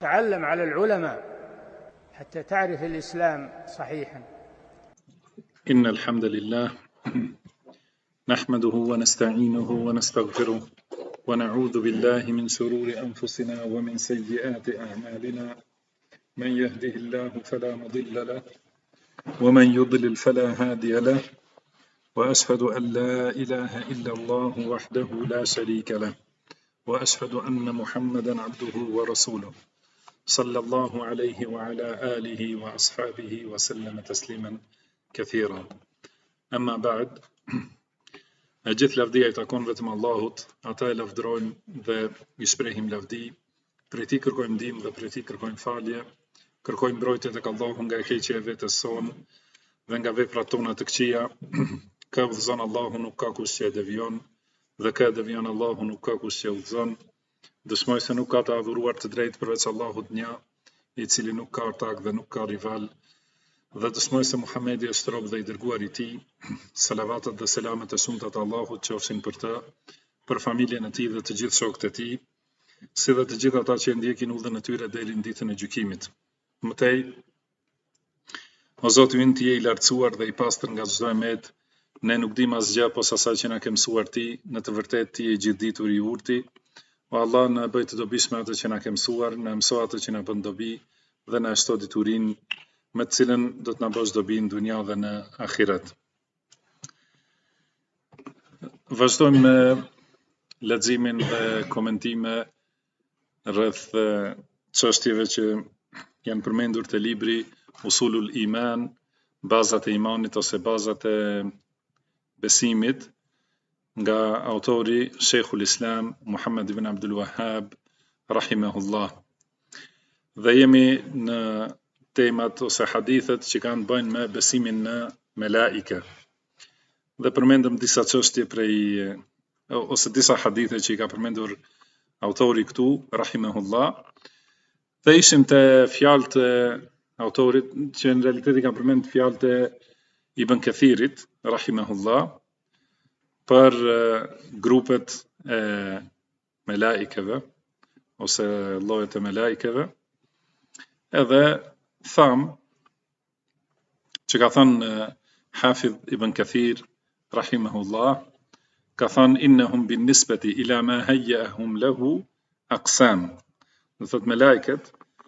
تعلم على العلماء حتى تعرف الإسلام صحيحا. إن الحمد لله نحمده ونستعينه ونستغفره ونعوذ بالله من شرور أنفسنا ومن سيئات أعمالنا. من يهده الله فلا مضل له ومن يضلل فلا هادي له، وأشهد أن لا إله إلا الله وحده لا شريك له، وأشهد أن محمدا عبده ورسوله صلى الله عليه وعلى آله وأصحابه وسلم تسليما كثيرا. أما بعد, gjithë lavdia I takon vetëm Allahut, ata e lavdërojmë dhe I shprehim lavdi, prej Tij kërkojmë ndihmë dhe prej Tij kërkojmë falje, kërkojmë mbrojtje tek Allahu nga e keqja e vetes sonë dhe nga veprat tona të këqija. Ka udhëzon Allahu, nuk ka kush që e devijon, dhe ka devijon Allahu, nuk ka kush që e udhëzon. Dëshmoj se nuk ka të adhuruar të drejtë përveç Allahut një, I cili nuk ka ortak dhe nuk ka rival, dhe dëshmoj se Muhamedi është rob dhe I dërguar I Tij. Salavatet dhe selamet e shumta të Allahut qofshin për të, për familjen e tij dhe të gjithë shokët e tij, si dhe të gjithë ata që ndjekin udhën e tyre deri në ditën e gjykimit. Mëtej, o Zoti ynë, Ti je I lartësuar dhe I pastër nga çdo emet, ne nuk dim asgjë posa asaj që na ke mësuar Ti, në të vërtetë Ti je gjithditur I urti. O Allah, na bëj të dobishme atë që na ke mësuar, na mëso atë që na bën dobi dhe na shto diturinë me të cilën do të na bësh dobi në dunja dhe në ahiret. Vazhdojmë me leximin dhe komentime rreth çështjeve që janë përmendur te libri Usulul Iman, bazat e imanit ose bazat e besimit, nga autori Sheikhul Islam Muhammad ibn Abdul Wahhab rahimahullah. Dhe jemi në temat ose hadithet që kanë bëjnë me besimin në melaike. Dhe përmendëm disa çështje prej ose disa hadithe që I ka përmendur autori këtu rahimahullah. Dhe ishim te fjalët e autorit që në realitet I ka përmendur fjalët e Ibn Kathirit rahimahullah për grupet e melaikeve ose llojet e melaikeve. Edhe tham që ka thënë Hafidh Ibn Kathir rahimahullah, ka thënë innahum bin nisbati ila ma hayyahum lahu aqsam. Do thot melaiket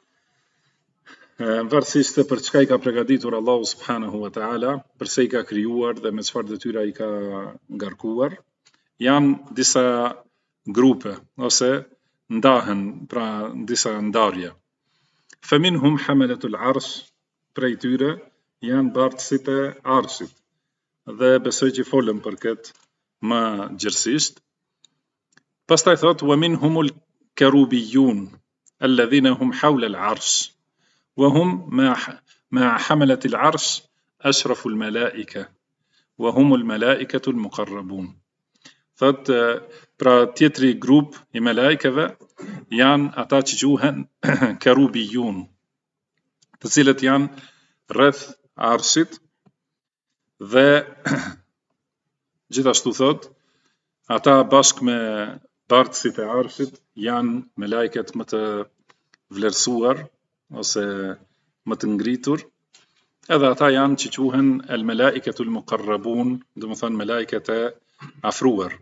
varësisht për çka I ka përgatitur Allahu subhanahu wa taala, përse I ka krijuar dhe me çfarë detyra I ka ngarkuar, janë disa grupe ose ndahen pra disa ndarje. Faminhum hamalatul arsh, prej tyre janë bartësit e arshit, dhe besoj që folëm për këtë më gjërësisht. Pastaj thot wa minhumul karubiyun alladhina hum hawla al-arsh وهم مع حملة العرش أشرف الملائكة وهم الملائكة المقربون. Thot, pra tjetri grup I melaikeve janë ata që quhen karubiyun, të cilët janë rreth arshit, dhe gjithashtu thot, ata bashkë me bartësit e arshit janë melaiket më të vlerësuar ose më të ngritur, edhe ata janë që quhen el melaiketul muqarrabun, do të thonë melaiket e afruar.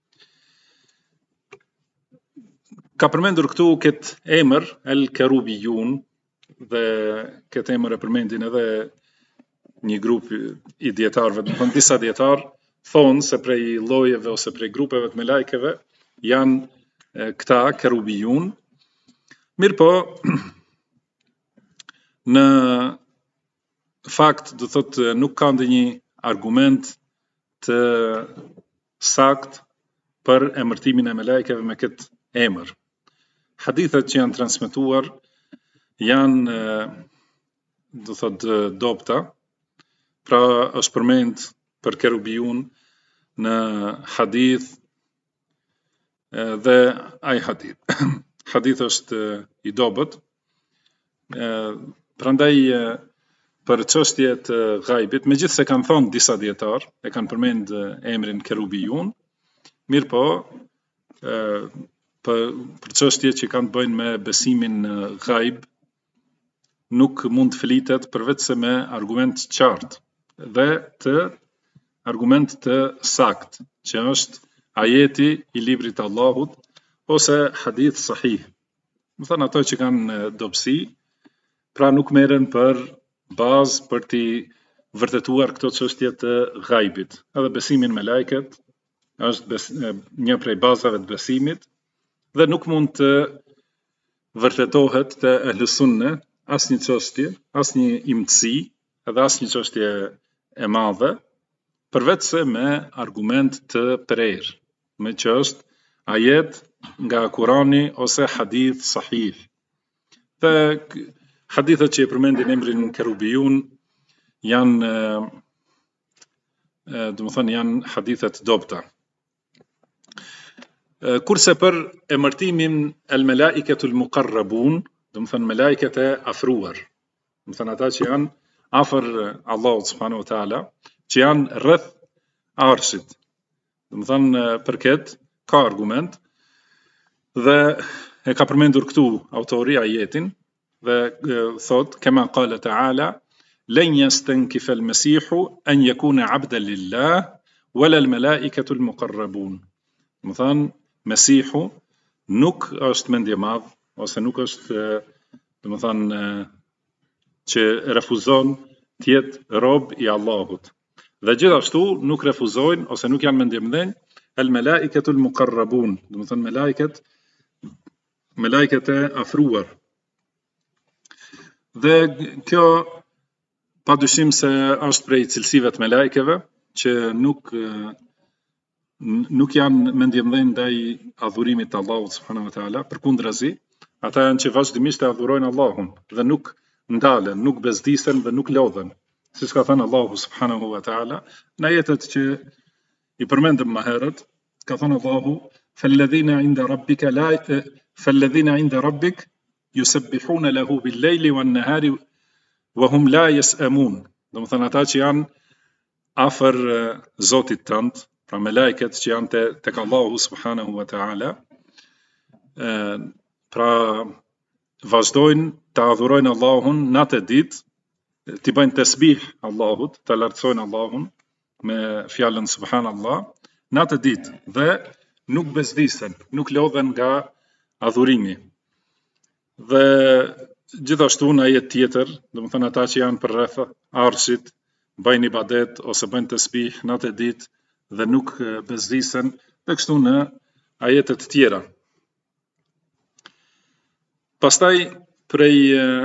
Ka përmendur këtu këtë emër el karubiyun, dhe këtë emër e përmendin edhe një grup I dietarëve, do të thonë disa dietar thonë se prej llojeve ose prej grupeve të melaikeve janë këta karubiyun. Mirpo në fakt do thot nuk ka ndonjë argument të sakt për emërtimin e melaikeve me këtë emër. Hadithet që janë transmetuar janë do thot dobta, pra është përmend për karubiyun në hadith dhe ai hadith hadith është I dobët. Prandaj për çështje të ghaibit, megjithse kanë thonë disa dietar, e kanë përmend emrin karubiyun, mirëpo për çështje që kanë të bëjnë me besimin në ghaib, nuk mund të flitet përveç se me argument të qartë dhe të argument të sakt, që është ajeti i librit të Allahut ose hadith sahih. Më thënë ato që kanë dobësi, pra nuk merren për bazë për t'i vërtetuar këto çështje të ghaibit. Edhe besimin me lajket është një prej bazave të besimit dhe nuk mund të vërtetohet të ehlusunne asnjë çështje, asnjë imtësi, edhe asnjë çështje e madhe, përveç se me argument të prerë, me që është ajet nga Kurani ose hadith sahih. Dhe hadithet që e përmendin emrin kerubijun janë, janë hadithet dobta. Kurse për emërtimin el melaiketul muqarrabun, melaiket e afruar, ata që janë afër Allahut subhanahu wa taala, që janë rreth arshit. Për këtë ka argument dhe e ka përmendur këtu autori ajetin dhe thot kema qala taala lan yastankifa al-masihu an yakuna 'abdan lillah wala al-malaikatu al-muqarrabun. Mesihu nuk është mendje madh ose nuk është që refuzon të jetë rob i Allahut. Dhe gjithashtu nuk refuzojnë ose nuk janë mendje mdhenj al-malaiketul muqarrabun, melajket e afruar. Dhe kjo padyshim se është prej cilësive të melajkeve që nuk janë mendje mdhenj ndaj adhurimit të Allahut subhanahu wa taala, përkundrazi, ata janë që vazhdimisht e adhurojnë Allahun dhe nuk ndalen, nuk bezdisen dhe nuk lodhen. Siç ka thënë Allahu subhanahu wa taala në ajetet që i përmendëm më herët, ka thënë Allahu falladhina 'inda rabbik yusabbihuna lahu bil-layli wan-nahari wa hum la yas'amun. Domethënë ata që janë afër Zotit tënd, pra melajket që janë tek Allahu subhanahu wa taala, pra vazhdojnë të adhurojnë Allahun natë e ditë, t'i bëjnë tasbih Allahut, të lartësojnë Allahun me fjalën subhanallah, natë e ditë dhe nuk bezdisen, nuk lodhen nga adhurimi. Dhe gjithashtu në ajet tjetër, domethënë ata që janë përreth arshit, bëjnë ibadet ose bëjnë tasbih natë e ditë dhe nuk bezdisen, dhe kështu në ajetet tjera. Pastaj prej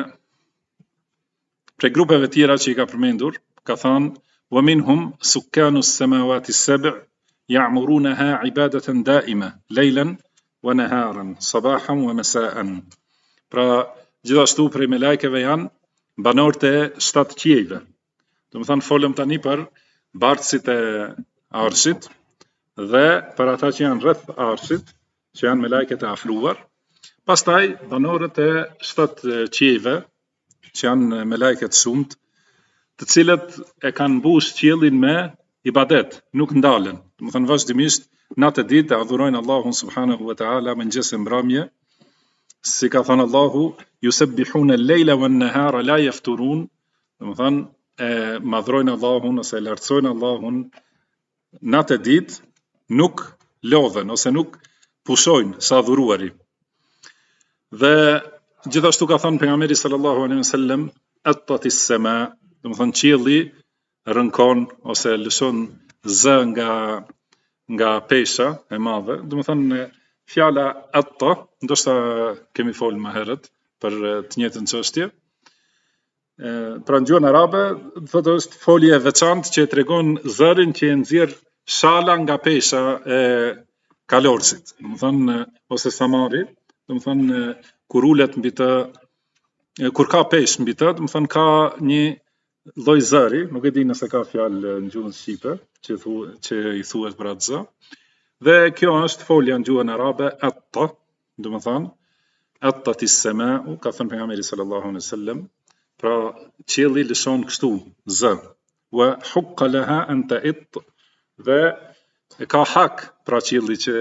grupeve tjera që i ka përmendur, ka thënë wa minhum sukkanus samawati as-sab' ya'murunaha 'ibadatan da'ima laylan wa naharan sabahan wa masa'an. Pra gjithashtu prej melajkeve janë banorët e 7 qiejve. Domethënë folëm tani për bartësit e arshit dhe për ata që janë rreth arshit, që janë melajket e afruar. Pastaj banorët e 7 qiejve, që janë melajket shumt, të cilët e kanë mbush qiellin me ibadet, nuk ndalen. Domethënë vazhdimisht natë e ditë adhurojnë Allahun subhanahu wa taala mëngjes e mbrëmje, si ka thënë Allahu yusabbihuna al-layla wan-nahara la yafturun. Domethënë e madhrojnë Allahun ose e lartësojnë Allahun natë e ditë, nuk lodhen ose nuk pushojnë sa adhuruari. Dhe gjithashtu ka thënë pejgamberi sallallahu alaihi wasallam attatis sama, domethënë qielli rënkon ose lëshon zë nga pesha e madhe. Domethënë fjala atta, ndoshta kemi folur më herët për të njëjtën çështje. Pra në gjuhën arabe, thotë është folje e veçantë që tregon zërin që e nxjerr shala nga pesha e kalorësit, domethënë ose samari, domethënë kur ulet mbi të, kur ka peshë mbi të, domethënë ka një lloj zëri, nuk e di nëse ka fjalë në gjuhën shqipe që i thuhet për atë zë. Dhe kjo është folja në gjuhën arabe atta, domethënë attatis sama'u, ka thënë pejgamberi sallallahu alaihi wasallam, pra qielli lëshon kështu zë. Wa hukka laha an ta'it, dhe e ka hak pra qielli që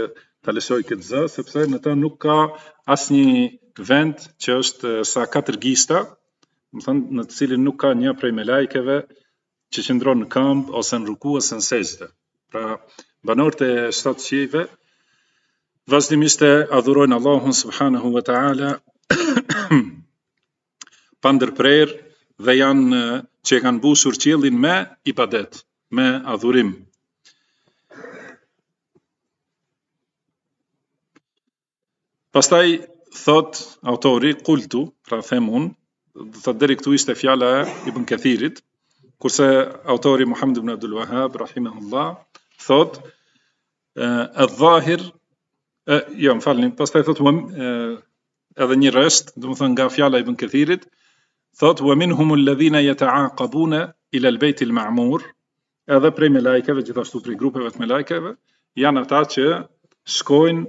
ta lëshoj këtë zë, sepse në të nuk ka asnjë vend që është sa 4 gishta, do të thënë në të cilin nuk ka një prej me lajkeve që qëndron në këmbë ose në ruku ose në sejdë. Pra, banorët e 7 qiejve vazhdimisht e adhurojnë Allahun subhanahu wa taala pa ndërprerje dhe janë që e kanë mbushur qiellin me ibadet, me adhurim. Pastaj thot autori kultu, pra them unë, thot deri këtu ishte fjala e Ibn Kathirit, kurse autori Muhammed ibn Abdul Wahhab rahimahullah thot al-zahir më falni, pastaj thot edhe një rest, domethënë nga fjala e Ibn Kathirit, thot wa minhum alladhina yata'aqabuna ila al-bayt al-ma'mur, edhe prej me lajkeve, gjithashtu prej grupeve të me lajkeve, janë ata që shkojnë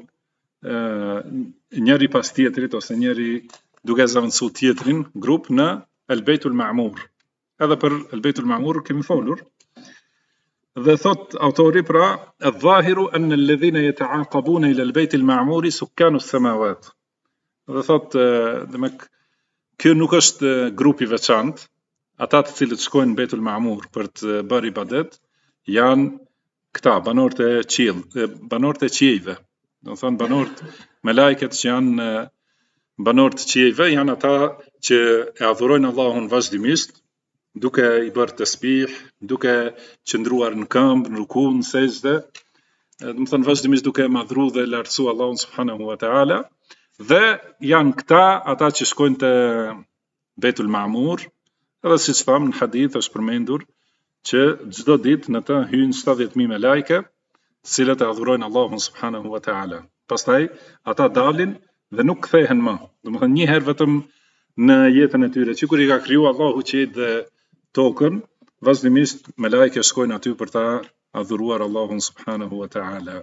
njëri pas tjetrit ose njëri duke zavendësu tjetrin grup në El Beitul Ma'mur. Edhe për El Beitul Ma'mur kemi folur. Dhe thot autori pra, al-zahiru anna alladhina yata'aqabuna ila al-Beitil Ma'mur sukkanu as-samawat. Dhe thot, kjo nuk është grup i veçantë, ata të cilët shkojnë në Beitul Ma'mur për të bërë ibadet, janë këta banorët e qiejve. Do të thonë banorët me lajket që janë banorët e qiejve janë ata që e adhurojnë Allahun vazhdimisht, duke i bërë tasbih, duke qëndruar në këmbë, në ruku, në sejdë, do të thonë vazhdimisht duke madhru dhe lartësu Allahun subhanahu wa taala, dhe janë këta ata që shkojnë te Beitul Ma'mur, edhe siç thamë në hadith është përmendur që çdo ditë në të hyjnë 70.000 me lajke, të cilët e adhurojnë Allahun subhanahu wa taala. Pastaj ata dalin dhe nuk kthehen më. Domethënë një herë vetëm në jetën e tyre, që kur i ka kriju Allahu qiejt dhe tokën, vazhdimisht me lajke shkojnë aty për ta adhuruar Allahun subhanahu wa taala.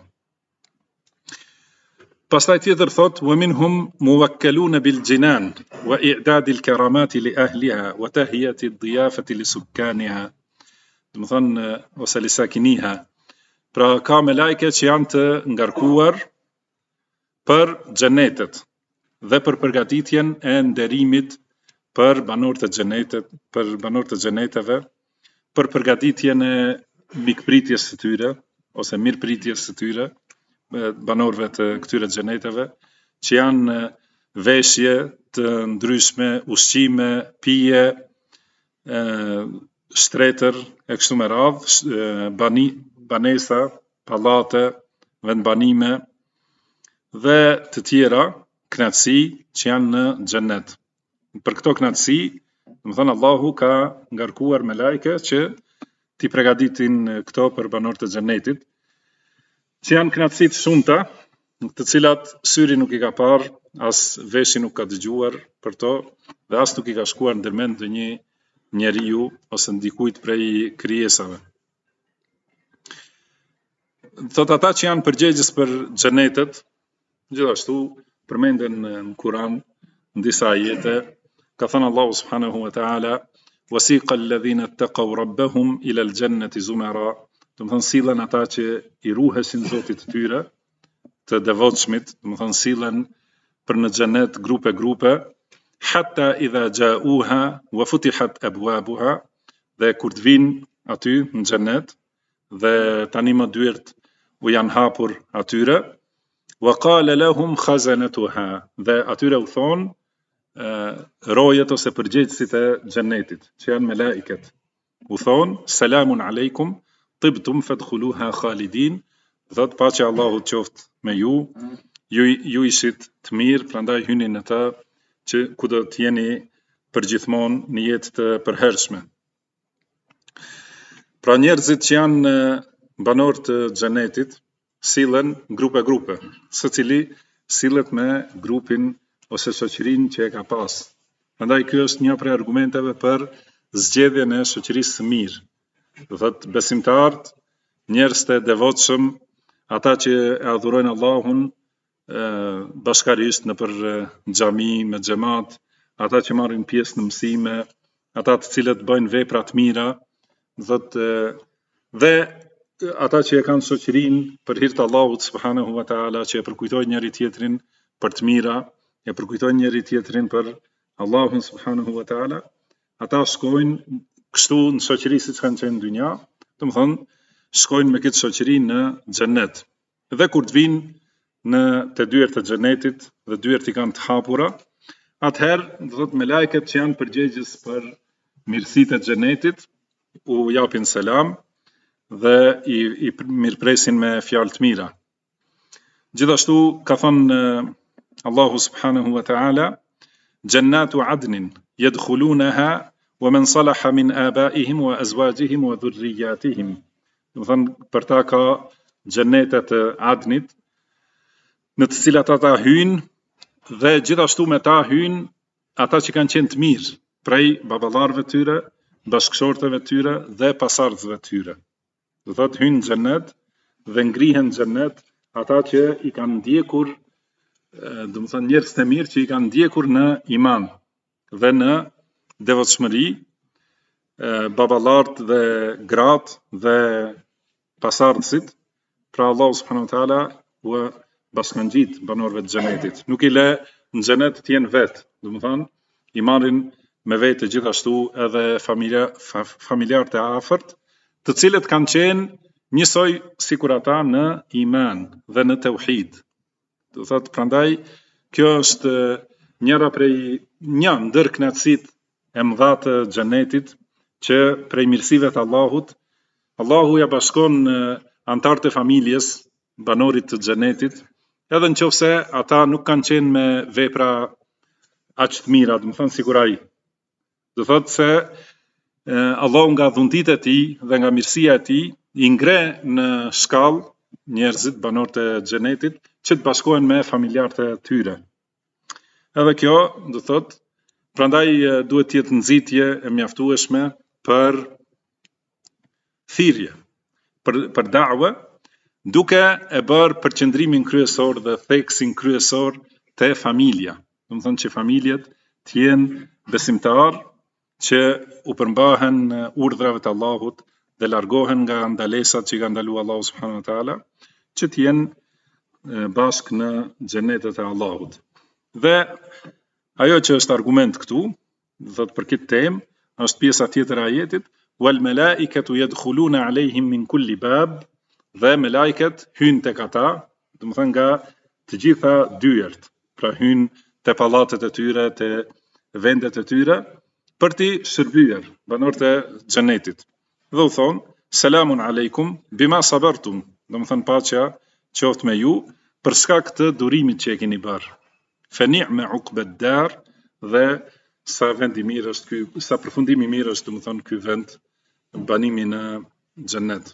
Pastaj tjetër thot wa minhum muwakkaluna bil jinan wa i'dad al karamat li ahliha wa tahiyat al diyafati li sukkaniha. Domethënë ose li sakiniha. Pra ka me lajke që janë të ngarkuar për xhenetet dhe për përgatitjen e nderimit për banorët e xhenetet, për banorët e xheneteve, për përgatitjen e mikpritjes së tyre ose mirëpritjes së tyre, banorëve të këtyre xheneteve, që janë veshje të ndryshme, ushqime, pije, shtretër e kështu me radhë, banesa, pallate, vendbanime dhe të tjera kënaqësi që janë në xhenet. Për këto kënaqësi, domethënë Allahu ka ngarkuar me lajke që t'i përgatitin këto për banorët e xhenetit, që janë kënaqësi të shumta, të cilat syri nuk i ka parë, as veshi nuk ka dëgjuar për to, dhe as nuk i ka shkuar ndërmend ndonjë njeriu ose ndikujt prej krijesave. Thot ata që janë përgjegjës për xhenetet, gjithashtu përmenden në Kur'an në disa ajete, ka thënë Allahu subhanahu wa taala wasiqa alladhina ittaqaw rabbahum ila al-jannati zumara, do të thonë sillen ata që i ruhesin Zotit të tyre, të devotshmit, do të thonë sillen për në xhenet grupe, hatta idha ja'uha wa futihat abwabuha, dhe kur të vinë aty në xhenet dhe tani më dyert u janë hapur atyre, wa qala lahum khazanatuha, dhe atyre u thonë rojet ose përgjegjësit e xhenetit, që janë me lajket, u thonë selamun aleikum tibtum fadkhuluha khalidin, dhe të paqja Allahut qoftë me ju ishit të mirë, prandaj hyni në të që ku do të jeni përgjithmonë në jetë të përhershme. Pra njerëzit që janë banor të xhenetit sillen grupe, secili sillet me grupin ose shoqërinë që e ka pas. Prandaj ky është një prej argumenteve për zgjedhjen e shoqërisë së mirë. Do thotë besimtarët, njerëz të devotshëm, ata që e adhurojnë Allahun bashkarisht në për xhami me xhamat, ata që marrin pjesë në mësime, ata të cilët bëjnë vepra të mira, dhe ata që e kanë shoqërinë për hir të Allahut subhanahu wa taala, që e përkujtojnë njëri tjetrin për të mira, e përkujtojnë njëri tjetrin për Allahun subhanahu wa taala, ata shkojnë kështu në shoqëri siç kanë qenë në dynja, domethënë shkojnë me këtë shoqëri në xhenet. Dhe kur të vinë në të dyert të xhenetit dhe dyert i kanë të hapura, atëherë do thotë me lajket që janë përgjegjës për mirësitë e xhenetit u japin selam dhe i mirëpresin me fjalë të mira. Gjithashtu ka thënë Allahu subhanahu wa ta'ala, Jannatu adnin yadkhulunaha wa man salaha min abaihim wa azwajihim wa dhurriyyatihim. Do thënë për ta ka xhenetet e adnit, në të cilat ata hyjnë dhe gjithashtu me ta hyjnë ata që kanë qenë të mirë prej baballarëve të tyre, bashkëshorteve të tyre dhe pasardhësve të tyre. Do thotë hyjnë në xhenet dhe ngrihen në xhenet ata që i kanë ndjekur, do të thënë njerëz të mirë që i kanë ndjekur në iman dhe në devotshmëri, baballarët dhe gratë dhe pasardhësit, pra Allahu subhanahu wa taala u bashkangjit banorëve të xhenetit. Nuk i le në xhenet të jenë vetë, do të thënë i marrin me vete gjithashtu edhe familjarët e afërt, të cilët kanë qenë njësoj sikur ata në iman dhe në tauhid. Do thotë prandaj kjo është një ndër kënaqësitë e mëdha të xhenetit, që prej mirësive të Allahut, Allahu ja bashkon antarët e familjes banorit të xhenetit, edhe nëse ata nuk kanë qenë me vepra aq të mira, do të thënë sikur ai. Do thotë se Allahu nga dhuntit e tij dhe nga mirësia e tij i ngre në shkallë njerëzit banorët e xhenetit që të bashkohen me familjarët e tyre. Edhe kjo do thotë, prandaj duhet të jetë nxitje e mjaftueshme për thirrje, për da'wa, duke e bërë përqendrimin kryesor dhe theksin kryesor te familja. Do të thonë që familjet të jenë besimtarë që u përmbahen urdhrave të Allahut dhe largohen nga ndalesat që i ka ndaluar Allahu subhanahu wa taala, që të jenë bashkë në xhenetet e Allahut. Dhe ajo që është argument këtu, do thotë për këtë temë, është pjesa tjetër e ajetit, wal malaikatu yadkhuluna alehim min kulli bab, dhe me lajket hynë tek ata, do të thënë nga të gjitha dyert, pra hynë te pallatet e tyre, te vendet e tyre, për t'i shërbyer banorët e xhenetit. Dhe u thonë, selamun aleikum bima sabartum, do të thënë paqja qoftë me ju për shkak të durimit që e keni bërë. Fa ni'ma uqbad dar, dhe sa vend i mirë është ky, sa përfundim i mirë është, do të thënë ky vend, banimi në xhenet.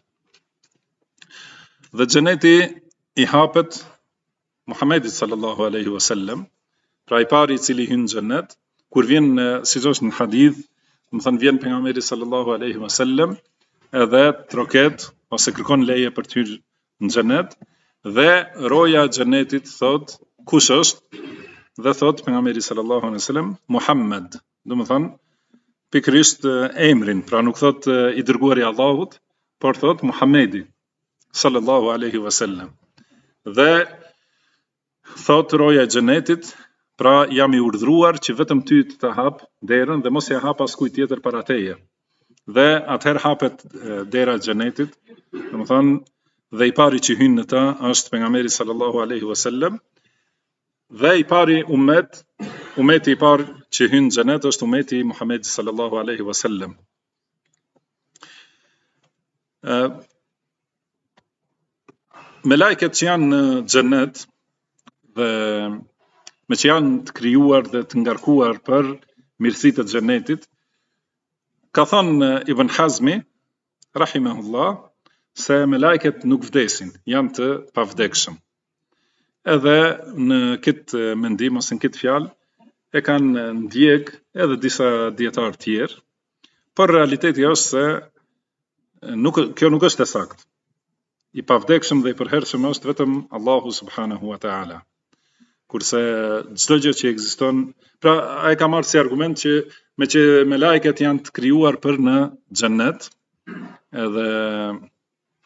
Dhe xheneti i hapet Muhamedit sallallahu alaihi wasallam, pra i pari i cili hyn në xhenet, kur vjen siç është në hadith, do të thënë vjen pejgamberi sallallahu alaihi wasallam edhe troket ose kërkon leje për të hyrë në xhenet, dhe roja e xhenetit thot kush është, dhe thot pejgamberi sallallahu alaihi wasallam Muhammed, do të thënë pikërisht emrin, pra nuk thot i dërguari i Allahut, por thot Muhamedi sallallahu alaihi wasallam. Dhe thot roja e xhenetit, pra jam i urdhruar që vetëm ty të hap derën dhe mos ja hap askujt tjetër para teje. Dhe atëherë hapet dera e xhenetit, do të thënë dhe i pari që hyn në ta është pejgamberi sallallahu alaihi wasallam, dhe i pari umeti i parë që hyn në xhenet është umeti i Muhamedit sallallahu alaihi wasallam. Melajket që janë në xhenet dhe me që janë të krijuar dhe të ngarkuar për mirësitë e xhenetit, ka thënë Ibn Hazmi rahimahullah se melajket nuk vdesin, janë të pavdekshëm. Edhe në këtë mendim ose në këtë fjalë e kanë ndjek edhe disa dietar tjerë, por realiteti është se kjo nuk është e saktë. I pavdekshëm dhe i përhershëm është vetëm Allahu subhanahu wa taala. Kurse çdo gjë që ekziston, pra ai ka marrë si argument që me që melajket janë të krijuar për në xhennet, edhe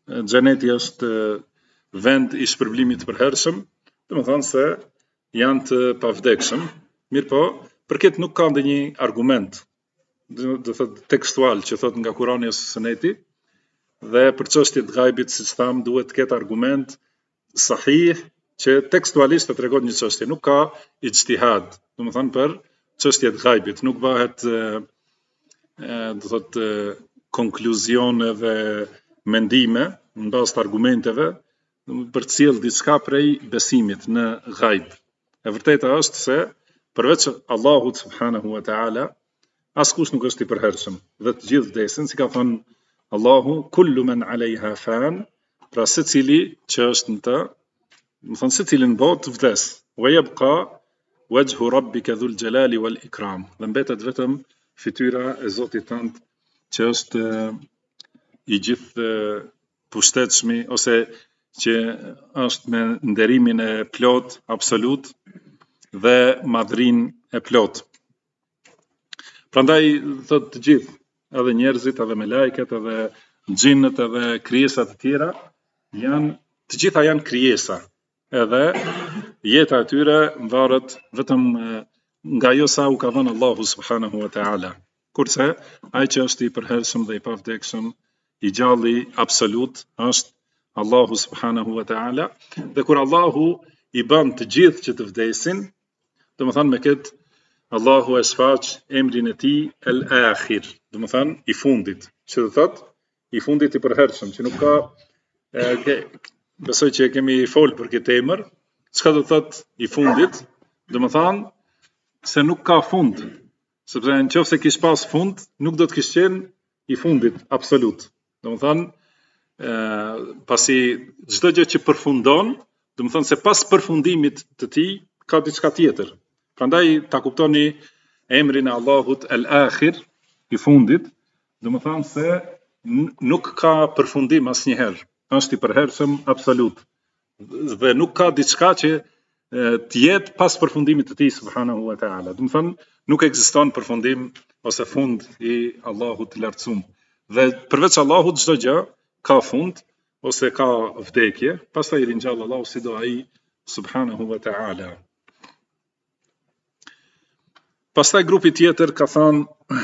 xheneti është vend i shpërblimit të përhershëm, domethënë se janë të pavdekshëm. Mirpo, për këtë nuk ka ndonjë argument, do thotë tekstual që thot nga Kurani ose Suneti, dhe për çështjet ghaibit, siç tham, duhet të ketë argument sahih që tekstualisht të tregon një çështje, nuk ka ijtihad. Domethënë për çështjet ghaibit nuk bëhet do thotë konkluzione dhe mendime në bazë të argumenteve për të sjellë diçka prej besimit në ghaib. E vërteta është se përveç Allahut subhanahu wa taala askush nuk është i përhershëm dhe të gjithë vdesin, si ka thënë Allahu, kullu men alejha fan, pra secili që është në të, më thënë secili në botë vdes, wa yabqa wajhu rabbika dhul jalali wal ikram, dhe mbetet vetëm fytyra e Zotit tënd që është i gjithë pushtetshmi, ose që është me nderimin e plot, absolut, dhe madhrinë e plot. Prandaj thot të gjithë, edhe njerëzit, edhe me lajket, edhe xhinët, edhe krijesat e tjera, të gjitha janë krijesa, edhe jeta e tyre varet vetëm nga ajo sa u ka dhënë Allahu subhanahu wa taala. Kurse ai që është i përhershëm dhe i pavdekshëm, i gjalli absolut, është Allahu subhanahu wa taala, dhe kur Allahu i bën të gjithë që të vdesin, domethënë me këtë Allahu e shfaq emrin e tij el-akhir, domethënë i fundit, që do thotë i fundit i përhershëm, që nuk ka besoj që kemi fol për këtë emër, çka do thotë i fundit, domethënë se nuk ka fund, sepse nëse kish pas fund, nuk do të kishte qenë i fundit absolut. Domethënë pasi çdo gjë që përfundon, domethënë se pas përfundimit të tij ka diçka tjetër. Prandaj ta kuptoni emrin e Allahut el-akhir, i fundit, domethënë se nuk ka përfundim asnjëherë, është i përhershëm absolut. Dhe nuk ka diçka që të jetë pas përfundimit të tij subhanahu wa taala. Domethënë nuk ekziston përfundim ose fund i Allahut të lartësuar. Dhe përveç Allahut çdo gjë ka fund ose ka vdekje, pastaj ringjall Allahu si do ai subhanahu wa taala. Pastaj grupi tjetër ka thënë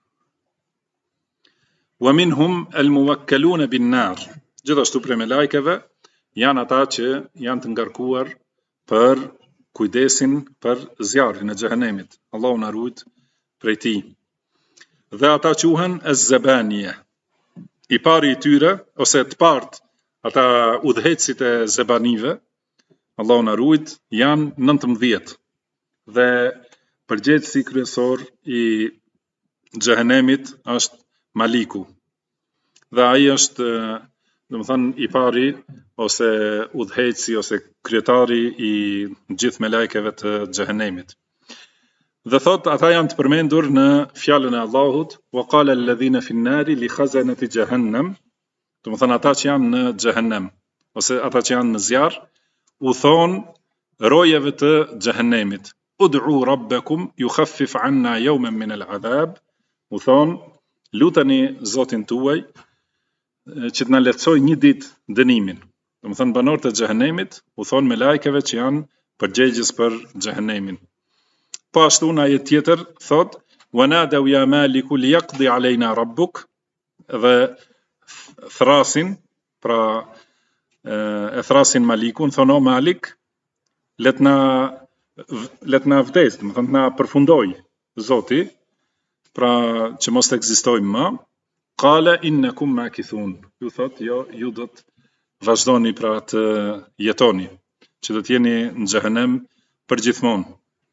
wa minhum al-muwakkalun bin-nar. Gjithashtu prej me lajkeve janë ata që janë të ngarkuar për kujdesin për zjarrin e xhehenemit. Allahu na ruaj prej tij. Dhe ata quhen az-zabaniya. I pari i tyre ose të partë ata udhëhecit e zebanive, Allahu na ruaj, janë 19. Dhe përgjegjësi kryesor i xhehenemit është Maliku. Dhe ai është, domethënë i pari ose udhëheci ose kryetari i gjithë melajkeve të xhehenemit. Dhe thot ata janë të përmendur në fjalën e Allahut, wa qala alladhina fi an-nari li khazanati jahannam, domethënë ata që janë në xhehenem ose ata që janë në zjarr, u thon rojeve të xhehenemit, ud'u rabbakum yukhaffif 'anna yawman min al-'adhab, u thon lutani Zotin tuaj që të na lehtësoj një ditë dënimin. Domethënë banorët e xhehenemit u thon me lajkeve që janë përgjegjës për xhehenemin. Po ashtu në ajet tjetër thot wa nadaw ya maliku liyaqdi alejna rabbuk, dhe thrasin, pra e thrasin Malikun, thonë o Malik, let na vdes, domethënë na përfundoj Zoti, pra që mos të ekzistojmë më. Qala innakum makithun, ju thot jo, ju do të vazhdoni pra të jetoni, që do të jeni në xhehenem përgjithmonë.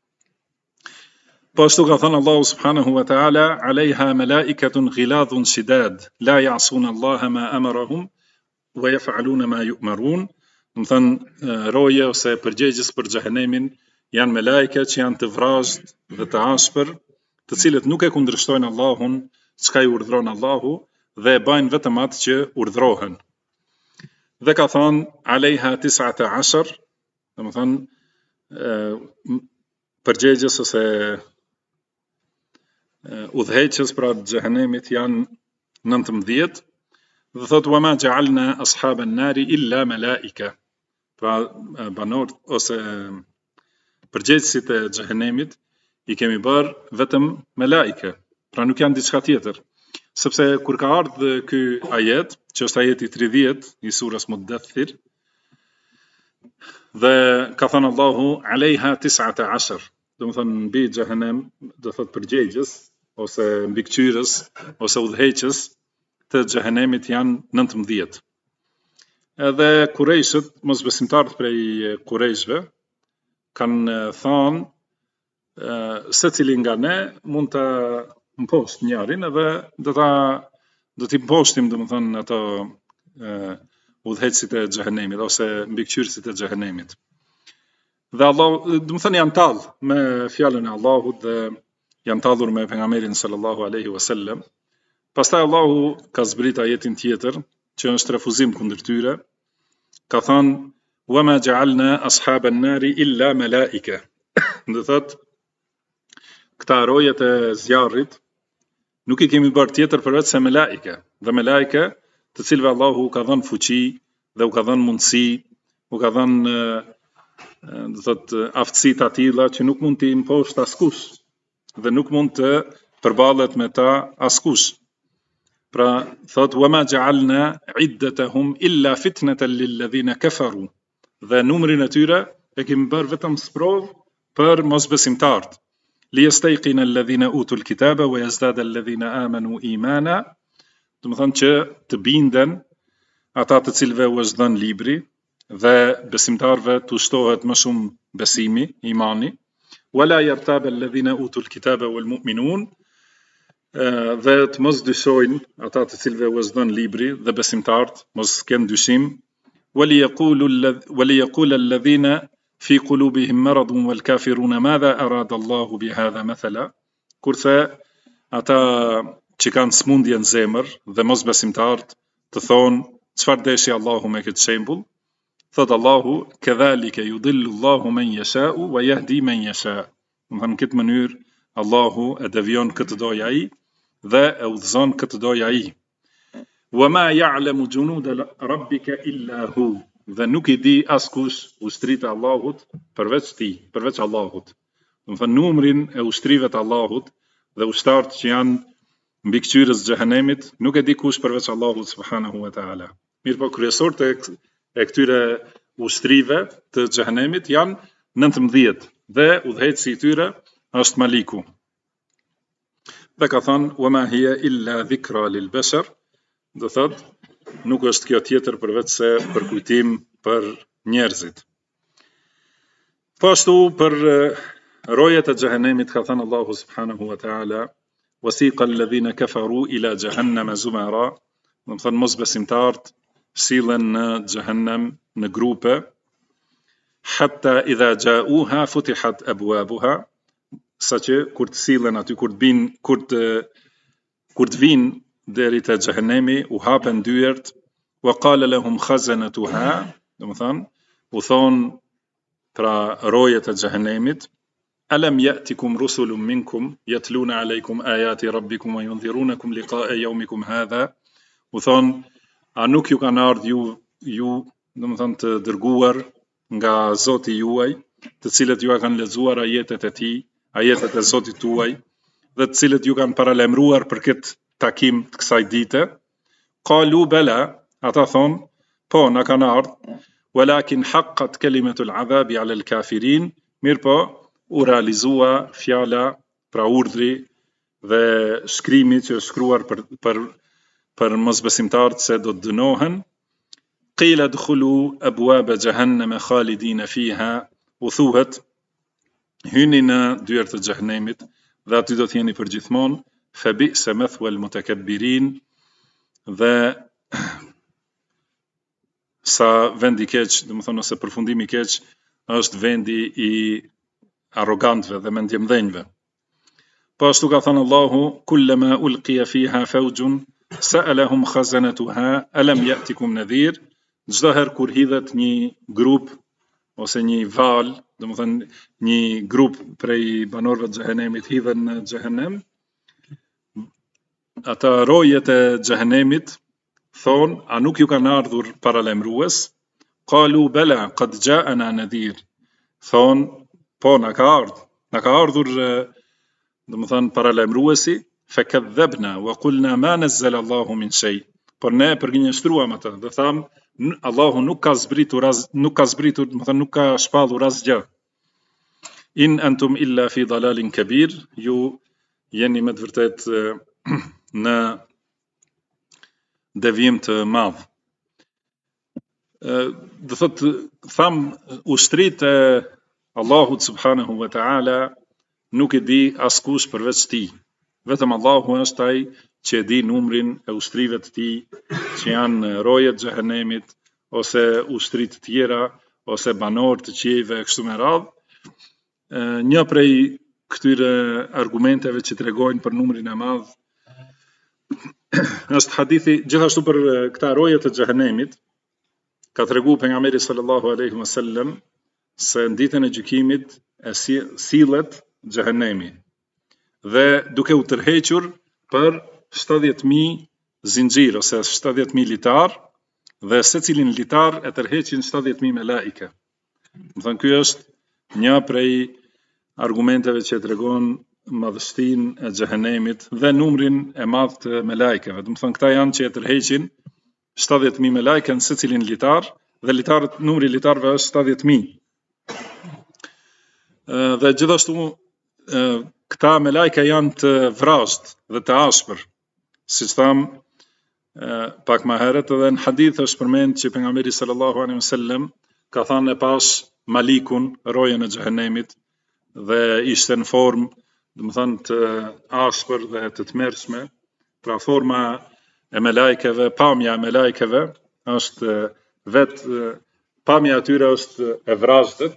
Po ashtu ka thënë Allahu subhanahu wa taala, alejha malaikatun ghiladhun shidad, la ya'suna Allaha ma amarahum wa yaf'aluna ma yu'marun. Domethënë roje ose përgjegjës për xhehenemin janë me lajke që janë të vrazhd dhe të ashpër, të cilët nuk e kundërshtojnë Allahun, çka i urdhron Allahu, dhe e bajnë vetëm atë që urdhrohen. Dhe ka thënë alejha 19, domethënë përgjegjës ose udhëheqës pra xhehenemit janë 19, Dhe thot wa ma ja'alna ashaban nari illa malaika. Pra banorët ose përgjegjësit e xhehenemit i kemi bërë vetëm melaike, pra nuk janë diçka tjetër. Sepse kur ka ardhur ky ajet, që është ajeti 30 i surës Muddathir, dhe ka thënë Allahu alejha 19, do të thonë mbi xhehenem, do thot përgjegjës ose mbikëqyrës ose udhëheqës të xhehenemit janë 19. Edhe Kurejshët, mosbesimtarët prej Kurejshëve, kanë thënë secili nga ne mund të mposht njërin edhe do t'i mposhtim, domethënë ato udhëheqësit e xhehenemit ose mbikëqyrësit e xhehenemit. Dhe Allah, domethënë janë tallë me fjalën e Allahut dhe janë tallur me pejgamberin sallallahu alaihi wasallam. Pastaj Allahu ka zbrit ajetin tjetër që është refuzim kundër tyre. Ka thënë wa ma ja'alna ashaban nari illa malaika. Do thot këta rojet e zjarrit nuk i kemi bërë tjetër përveç se melaike. Dhe melaike të cilëve Allahu ka dhënë fuqi dhe u ka dhënë mundësi, u ka dhënë do thot aftësi të tilla që nuk mund t'i imposht askush dhe nuk mund të përballet me ta askush. Pra thot wa ma ja'alna iddatahum illa fitnatan lil ladhina kafaru. Dhe numrin e tyre e kemi bërë vetëm sprov për mosbesimtarët. Liyastayqina alladhina utul kitaba wa yazdada alladhina amanu imana. Do të thonë që të binden ata të cilëve u është dhënë libri dhe besimtarëve të ushtohet më shumë besimi, imani. Wala yartaba alladhina utul kitaba wal mu'minun. Dhe të mos dyshojnë ata të cilëve u është dhënë libri dhe besimtarët mos kenë dyshim. وليقول الذين في قلوبهم مرض والكافرون ماذا أراد الله بهذا مثلا. Kurse ata që kanë smundje në zemër dhe mos besimtarët të thonë çfarë deshi Allahu me këtë shembull. Thot Allahu kadhalika yudillu Allahu man yasha'u wa yahdi man yasha'. Në këtë mënyrë Allahu e devijon këtë dojë ai dhe e udhëzon këtë dojë ai. Wa ma ya'lamu junuda rabbika illa hu. Dhe nuk i di askush ushtritë e Allahut përveç ti, përveç Allahut. Do të thënë numrin e ushtrive të Allahut dhe ushtarët që janë mbikëqyrës xhehenemit nuk e di kush përveç Allahut subhanahu wa taala. Mirë po kryesorët e këtyre ushtrive të xhehenemit janë 19 dhe udhëheqësi i tyre është Maliku. Dhe ka thënë wa ma hiya illa dhikra lil bashar. Do thot nuk është kjo tjetër përveç se përkujtim për njerëzit. Po ashtu për rojet e xhehenemit ka thënë Allahu subhanahu wa taala wasiqa alladhina kafaru ila jahannama zumara. Do të thënë mosbesimtarët sillen në xhehenem në grupe hatta idha ja'uha futihat abwabuha. Saqë kur të sillen aty, kur të vinë deri te xhehenemi u hapen dyert. Wa qala lahum khazanatuha. Do të thënë u thon pra rojet e xhehenemit alam ya'tikum rusulun minkum yatluna alaykum ayati rabbikum wa yundhirunakum liqa'a yawmikum hadha. U thon a nuk ju kanë ardhur ju do të thënë të dërguar nga Zoti juaj, të cilët ju kanë lexuar ajetet e tij, ajetet e Zotit tuaj, dhe të cilët ju kanë paralajmëruar për këtë takim të kësaj dite. Qalu bala, ata thon po na kanë ardhur, walakin haqqat kalimatul adhabi ala al kafirin. Mirë po u realizua fjala, pra urdhri dhe shkrimi që është shkruar për mosbesimtarët se do të dënohen. Qila dkhulu abwaba jahannama khalidina fiha. U thuhet hyni në dyert të xhehenemit dhe aty do të jeni përgjithmonë. Fabi'sa mathwa al-mutakabbirin. Dhe sa vendi keq, do të thonë ose përfundimi i keq është vendi i arrogantëve dhe mendjemdhenjve. Po ashtu ka thënë Allahu kullama ulqiya fiha fawjun sa'alahum khazanatuha alam ya'tikum nadhir. Çdo herë kur hidhet një grup ose një val, do të thënë një grup prej banorëve të xhehenemit hidhen në xhehenem, ata rojet e xhehenemit thonë, a nuk ju kanë ardhur paralajmërues? Qalu bala qad ja'ana nadhir. Thonë, po na ka ardhur domethënë paralajmëruesi, fakadhabna wa qulna ma nazzala Allahu min shay. Por ne përgjigjëstruam atë dhe tham Allahu nuk ka zbritur, domethënë nuk ka shpallur asgjë. In antum illa fi dalalin kabir, ju jeni me të vërtet në devijim të madh. Do thot tham ushtritë e Allahut subhanahu wa ta'ala nuk e di askush përveç tij. Vetëm Allahu është ai që e di numrin e ushtrive të tij, që janë rojet e xhehenemit ose ushtrit të tjera ose banorë të qiejve e kështu me radhë. Një prej këtyre argumenteve që tregojnë për numrin e madh është hadithi gjithashtu për këta roje të xhehenemit. Ka tregu pejgamberi sallallahu alaihi wasallam se në ditën e gjykimit e sillet xhehenemi dhe duke u tërhequr për 70.000 zinxhir ose 70.000 litar dhe secilin litar e tërheqin 70.000 melaike. Do thënë ky është një prej argumenteve që tregon madhështinë e xhehenemit dhe numrin e madh të melaikeve. Do thënë këta janë që e tërheqin 70.000 melaike në secilin litar dhe numri i litarëve është 70.000. Dhe gjithashtu këta melaike janë të vrazhd dhe të ashpër, siç tham pak më herët, edhe në hadith është përmend që pejgamberi sallallahu alaihi wasallam ka thënë e pas malikun, rojen e xhehenemit, dhe ishte në formë, domethënë të ashpër dhe të tmerrshme, pra forma e melaikeve, pamja e melaikeve është pamja e tyre është e vrazhd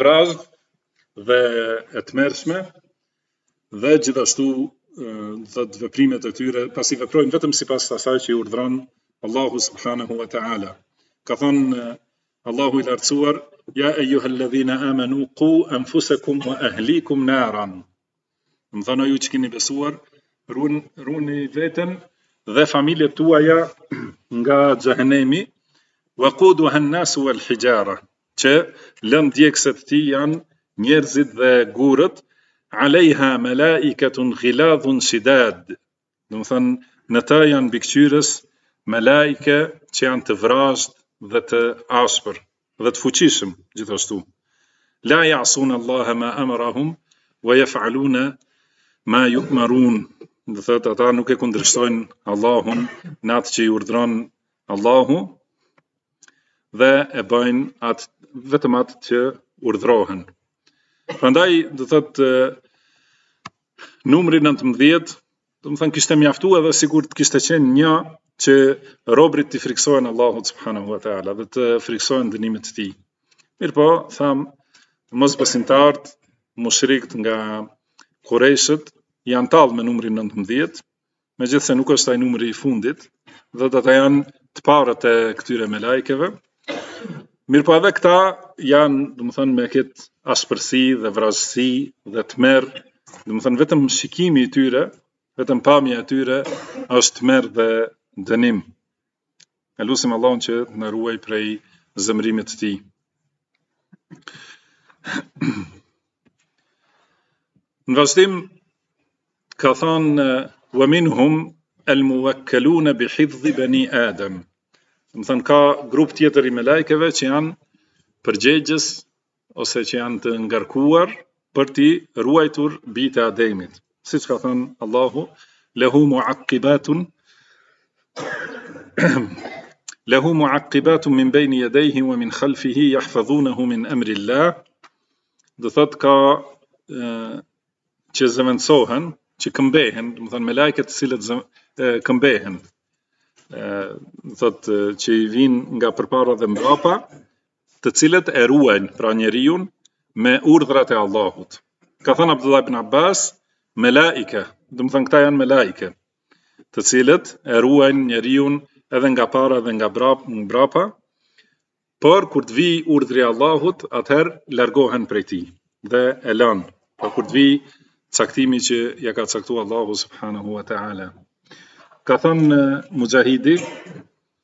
dhe e tmerrshme, dhe gjithashtu thot veprimet e tyre pasi veprojnë vetëm sipas asaj që i urdhëron Allahu subhanahu wa ta'ala. Ka thënë Allahu i lartësuar, ja eyyuhalladhina amanu qu anfusakum wa ahlikum naran. Më thënë ju që keni besuar, ruani veten dhe familjet tuaja nga xhehenemi, waquduha an-nasu wal hijara, që lënë djegëset e tij janë njerëzit dhe gurët, alejha malaikatun ghiladhun shidad. Do të thënë në të janë mbikëqyrës malaike që janë të vrazhd dhe të ashpër dhe të fuqishëm gjithashtu. La ya'sun Allah ma amarahum wa yaf'aluna ma yu'marun. Do thotë ata nuk e kundërshtojnë Allahun në atë që i urdhëron Allahu dhe e bëjnë vetëm atë që urdhërohen. Prandaj do thotë numri 19, do të thënë kishte mjaftuar edhe sigurt kishte qenë një që robrit të friksohen Allahut subhanahu wa ta'ala dhe të friksohen dënimet të tij. Mirpo, tham, mosbesimtarët, mushrikët nga Qurayshët janë tallë me numrin 19, megjithse nuk është ai numri i fundit, dhe ata janë të parët e këtyre melaikeve. Mirpo edhe këta janë, domethënë me këtë ashpërsi dhe vrazhsi dhe tmerr, domethënë vetëm shikimi i tyre, vetëm pamja e tyre është tmerr dhe dënim. E lutim Allahun që na ruaj prej zemrimit të tij. Në vazhdim ka thënë wa minhum al-muwakkaluna bi hifdhi bani Adam. Do të thënë ka grup tjetër i melaikeve që janë përgjegjës ose që janë të ngarkuar për t'i ruajtur bijtë e Ademit. Siç ka thënë Allahu, lahu mu'aqqibatun min bayni yadayhi wa min khalfihi yahfazunahu min amri Allah. Do thotë ka që zëvendësohen, që këmbehen, do të thënë melajket të cilët këmbehen. Thotë që i vinë nga përpara dhe mbrapa, të cilët e ruajnë pra njeriun me urdhrat e Allahut. Ka thënë Abdullah ibn Abbas, melaike, do të thënë këta janë melaike, të cilët e ruajnë njeriun edhe nga para dhe nga mbrapa, por kur të vi urdhri i Allahut, atëherë largohen prej tij dhe e lënë. Por kur të vi caktimi që ja ka caktuar Allahu subhanahu wa ta'ala. Ka thënë Mujahidi,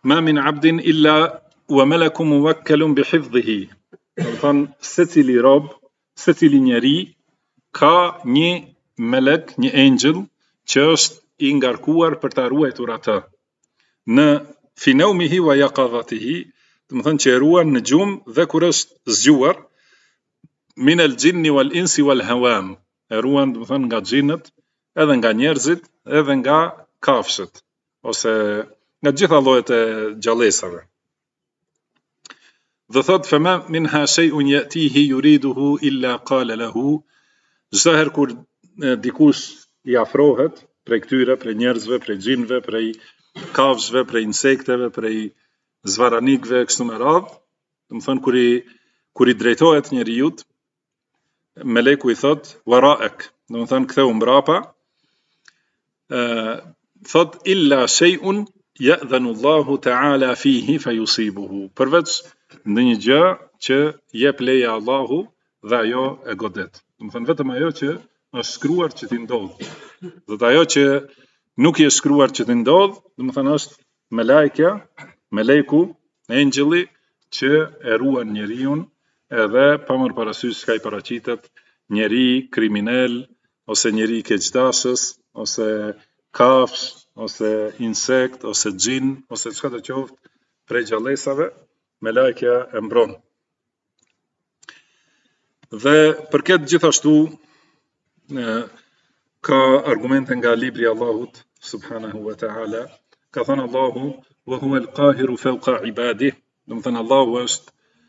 ma min abdin illa wa malakum muwakkalun bihifdhihi. Do thon secili rob, secili njeri ka një melek, një angel që është i ngarkuar për ta ruajtur atë në finaumihi wa yaqadhatihi, do të thonë që e ruan në gjumë dhe kur është zgjuar, min al jinni wal insi wal hawam, e ruan do të thonë nga xhinët, edhe nga njerëzit, edhe nga kafshët, ose nga gjitha llojet e gjallësave. Dhe thot fama minha shay'un yatihi yuriduhu illa qala lahu, çdo herë kur dikush i afrohet prej këtyre, prej njerëzve, prej xhinëve, prej kafshëve, prej insekteve, prej zvaranikëve kështu me radhë, do të thonë kur i drejtohet njeriut, meleku i thot wara'ak, do të thonë ktheu mbrapa, thot illa shay'un ya'dhanu Allahu ta'ala fihi fayusibuhu, përveç ndonjë gjë që jep leja Allahu dhe ajo e godet. Do të thonë vetëm ajo që është shkruar që ti ndodh. Dhe ajo që nuk i është shkruar që ti ndodh, do të thonë është meleku, angeli që e ruan njeriun, edhe pa marrë parasysh çka i paraqitet, njeri kriminal ose njeri keqdashës, ose kafsh, ose insekt, ose xhin, ose çka të qoftë prej gjallësave, melekja e mbron. Dhe përket gjithashtu ka argumente nga libri i Allahut subhanahu wa ta'ala, ka thënë Allahu wa huwa al-qahiru fawqa ibadihi, do të thënë Allahu është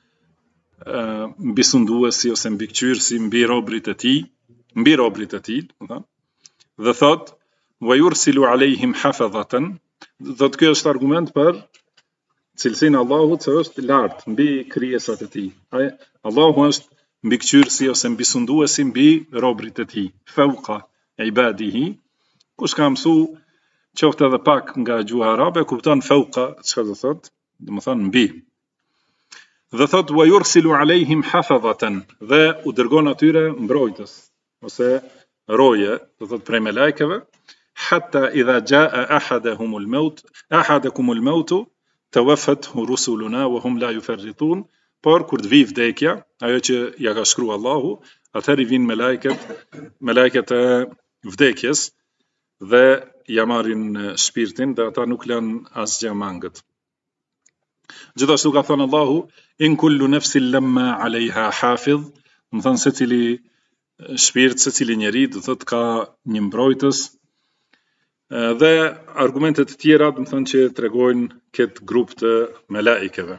mbi sunduesi ose mbi qyrsi mbi robrit e tij, do të thënë, dhe thot wa yursilu alejhim hafadhatan, do të ky është argument për cilësinë e Allahut se është lart mbi krijesat e tij. Allahu është mbi qyrsi ose mbi sunduesi mbi robrit e tij, fawqa ibadihi. Kush ka mësu qoftë edhe pak nga gjuha arabe, kupton fawqa çka do thot, do të thonë mbi. Dhe thot wa yursilu alejhim hafadhatan, dhe u dërgon atyre mbrojtës ose roje, do thot prej melekëve, hatta idha jaa ahadakumul maut tawaffathu rusuluna wa hum la yufarritun, por kur të vi vdekja, ajo që ja ka shkruar Allahu, atëherë vijnë melekët e vdekjes dhe ja marrin shpirtin dhe ata nuk lënë asgjë mangët. Gjithashtu ka thënë Allahu in kullu nafsin lamma alejha hafidh, do të thonë secili shpirt, secili njeri do thotë ka një mbrojtës, dhe argumentet të tjera do të thonë që tregojnë këtë grup të melekëve.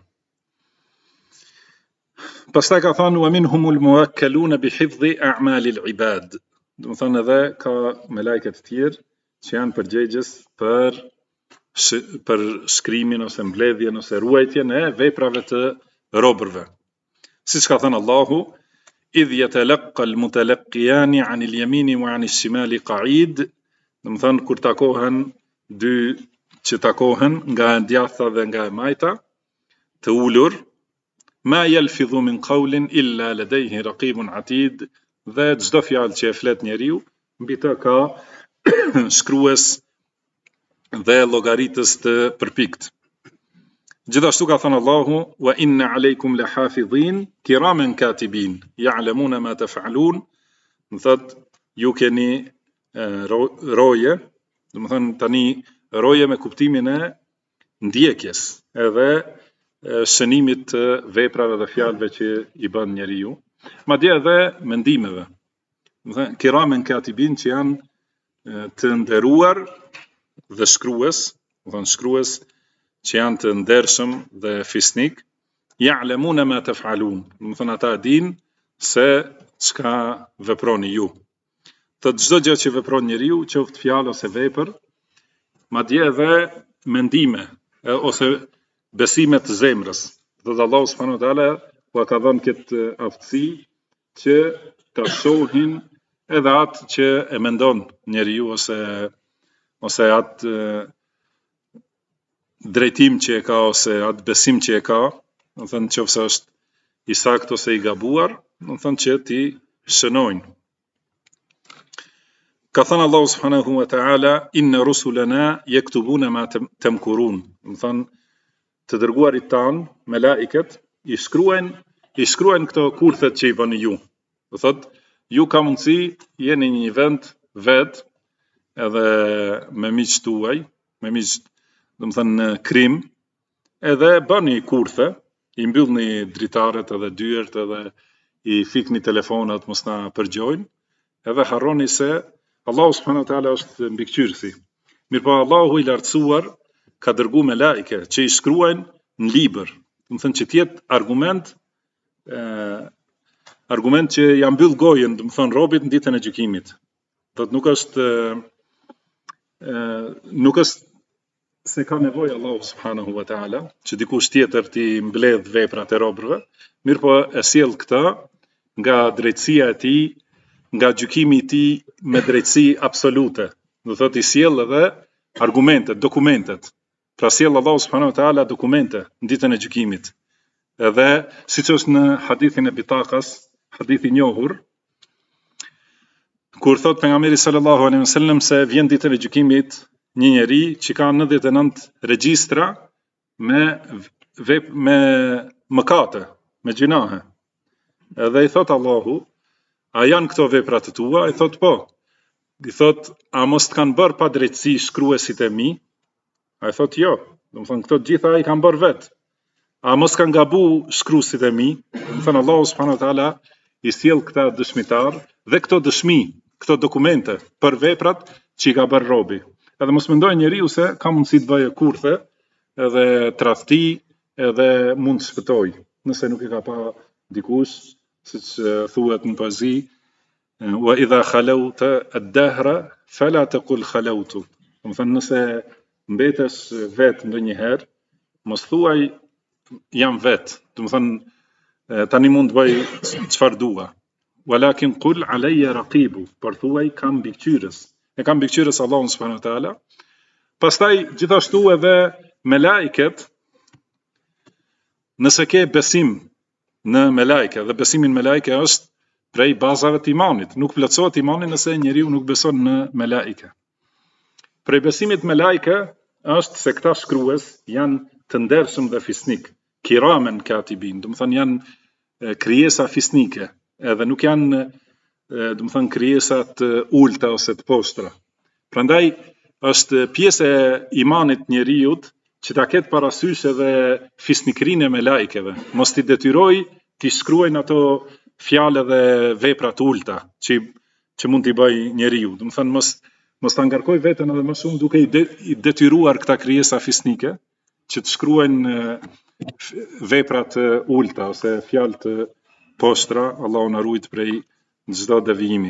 Pastaj ka thënë wa minhumul muwakkaluna bihifdhi a'malil ibad, do të thonë edhe ka melekë të tjerë që janë përgjegjës për shkrimin ose mbledhjen ose ruajtjen e veprave të robërve. Siç ka thënë Allahu idh yatalaqqa al-mutalaqqiyani 'ani al-yamini wa 'ani ash-shimali qa'id, do të thonë kur takohen dy që takohen nga e djathta dhe nga e majta, të ulur, ma yalfidhu min qawlin illa ladayhi raqibun atid, dhe çdo fjalë që e flet njeriu, mbi të ka shkrues dhe llogaritës të përpikt. Gjithashtu ka thënë Allahu wa inna alaykum lahafidhin kiraman katibin ya'lamuna ma taf'alun, do thot ju keni roje, do të thënë tani roje me kuptimin e ndjekjes edhe shënimit të veprave dhe fjalëve që i bën njeriu, madje edhe mendimeve. Do thënë kiramen katibin që janë të nderuar dhe shkrues, do thënë shkrues që janë të ndershëm dhe fisnik, ya'lamuna ma taf'alun, do thënë ata dinë se çka veproni ju. Të çdo gjë që vepron njeriu, qoftë fjalë ose vepër, madje edhe mendime ose besime të zemrës. Dhe Allahu subhanahu wa taala u ka dhënë këtë aftësi që ta shohin edhe atë që e mendon njeriu ose atë drejtim që e ka ose atë besim që e ka, do thënë nëse është i saktë ose i gabuar, do thënë që ti shënojnë. Ka thënë Allahu subhanahu wa ta'ala inna rusulana yaktubuna ma tamkurun, do thënë të dërguarit tanë, me laiket, i shkruajnë këto kurthet që i bëni ju. Do thot, ju ka mundësi, jeni një vend vetë, edhe me miqtë tuaj, me miqtë, do të thënë krim, edhe bëni kurthe, i mbyllni dritaret edhe dyert edhe i fikni telefonat mos na përgjojnë, edhe harroni se Allahu subhanahu wa taala është mbikëqyrësi. Mirpo Allahu i lartësuar ka dërgu me laike që i shkruajnë në libër, do të thënë që tjetë argument që ja mbyll gojen, do të thënë robit në ditën e gjykimit. Do të nuk është se ka nevojë Allahu subhanahu wa taala që dikush tjetër t'i mbledh veprat e robërve, mirëpo e sjell këtë nga drejtësia e tij, nga gjykimi i tij me drejtësi absolute. Do thotë i sjell edhe argumentet, dokumentet. Pra sjell Allahu subhanahu wa taala dokumente në ditën e gjykimit. Edhe siç është në hadithin e Bitakas, hadith i njohur, kur thot pejgamberi sallallahu alaihi wasallam se vjen ditën e gjykimit një njeri që ka 99 regjistra me mëkate, me gjunahe. Edhe i thot Allahu, a janë këto veprat të tua? I thot po. I thot, a mos të kanë bërë pa drejtësi shkruesit e mi? A i thot jo, do të thënë këto gjitha i kanë bërë vetë. A mos kanë gabu shkruesit e mi? Do të thënë Allahu subhanahu wa taala i sjell këta dëshmitar dhe këto dëshmi, këto dokumente për veprat që i ka bërë robi. Edhe mos mendoj njeriu se ka mundësi të bëjë kurthe, edhe tradhti, edhe mund të shpëtoj, nëse nuk i ka pa dikush, siç thuhet në poezi, wa idha khalawta ad-dahra fala taqul khalawtu. Do të thënë nëse mbetesh vetë ndonjëherë, mos thuaj jam vetë. Do të thënë tani mund të bëj çfarë dua. Walakin qul alayya raqibu, por thuaj kam mbikëqyrës. E kam mbikëqyrës Allahun subhanahu wa taala. Pastaj gjithashtu edhe me laiket, nëse ke besim në me laike, dhe besimin me laike është prej bazave të imanit. Nuk plotësohet imani nëse njeriu nuk beson në me laike. Prej besimit me laike është se këta shkrues janë të ndershëm dhe fisnik, kiramen katibin, do të thënë janë krijesa fisnike, edhe nuk janë do të thënë krijesa të ulta ose të poshtra. Prandaj është pjesë e imanit njeriut që ta ketë parasysh edhe fisnikrinë e laikeve, mos t'i detyroj t'i shkruajnë ato fjalë dhe vepra të ulta që mund t'i bëj njeriu. Do të thënë mos ta ngarkoj veten edhe më shumë duke i detyruar këta krijesa fisnike që të shkruajnë vepra të ulta ose fjalë të poshtra. Allahu na ruaj prej çdo devijimi.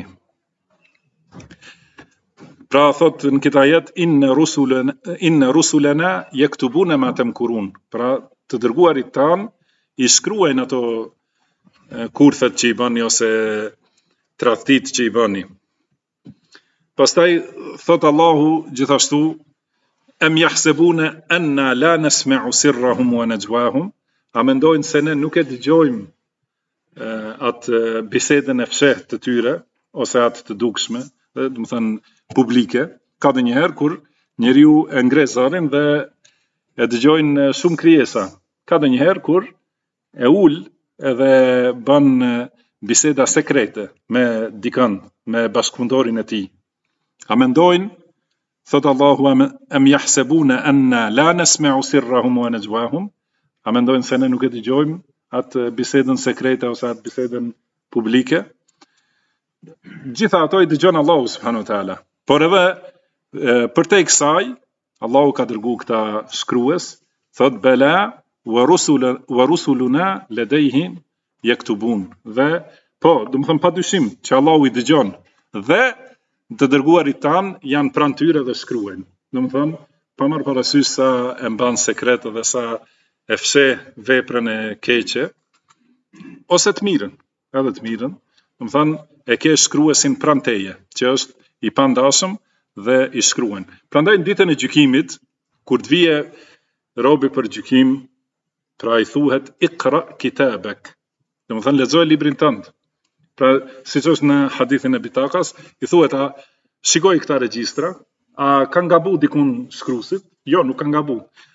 Pra thot në këtë ajet inna rusulana yaktubuna ma tamkurun. Pra të dërguarit tan i shkruajnë ato kurthet që i bëni ose tradhtit që i bëni. Pastaj thot Allahu gjithashtu am yahsabuna anna la nasma'u sirrahum wa najwahum. A mendojnë se ne nuk e dëgjojmë atë bisedën e fshehtë të tyre ose atë të dukshme, do të thënë publike. Ka ndonjëherë kur njeriu e ngre zërin dhe e dëgjojnë shumë krijesa. Ka ndonjëherë kur e ul edhe bën biseda sekrete me dikën, me bashkëpunëtorin e tij. A mendojnë, thot Allahu, am yahsabuna anna la nasma'u sirrahum wa najwahum? A mendojnë se ne nuk e dëgjojmë atë bisedën sekrete ose atë bisedën publike? Gjitha ato i dëgjon Allahu subhanahu wa taala. Por edhe përtej kësaj, Allahu ka dërguar këta shkrues, thot bala wa rusuluna ladayhim yaktubun. Dhe po, do të them padyshim që Allahu i dëgjon dhe të dërguarit tan janë pranë tyre dhe shkruajnë. Do të them pa marrë parasysh sa e mban sekret dhe sa e fsheh veprën e keqe, ose të mirën, edhe të mirën, do të thënë e ke shkruesin pranë teje, që është i pandashëm dhe i shkruan. Prandaj në ditën e gjykimit, kur të vije robi për gjykim, pra i thuhet iqra kitabak, do të thënë lexoj librin tënd. Pra siç është në hadithin e Bitakas, i thuhet shikoj këta regjistra, a kanë gabu dikun shkruesit? Jo, nuk kanë gabu.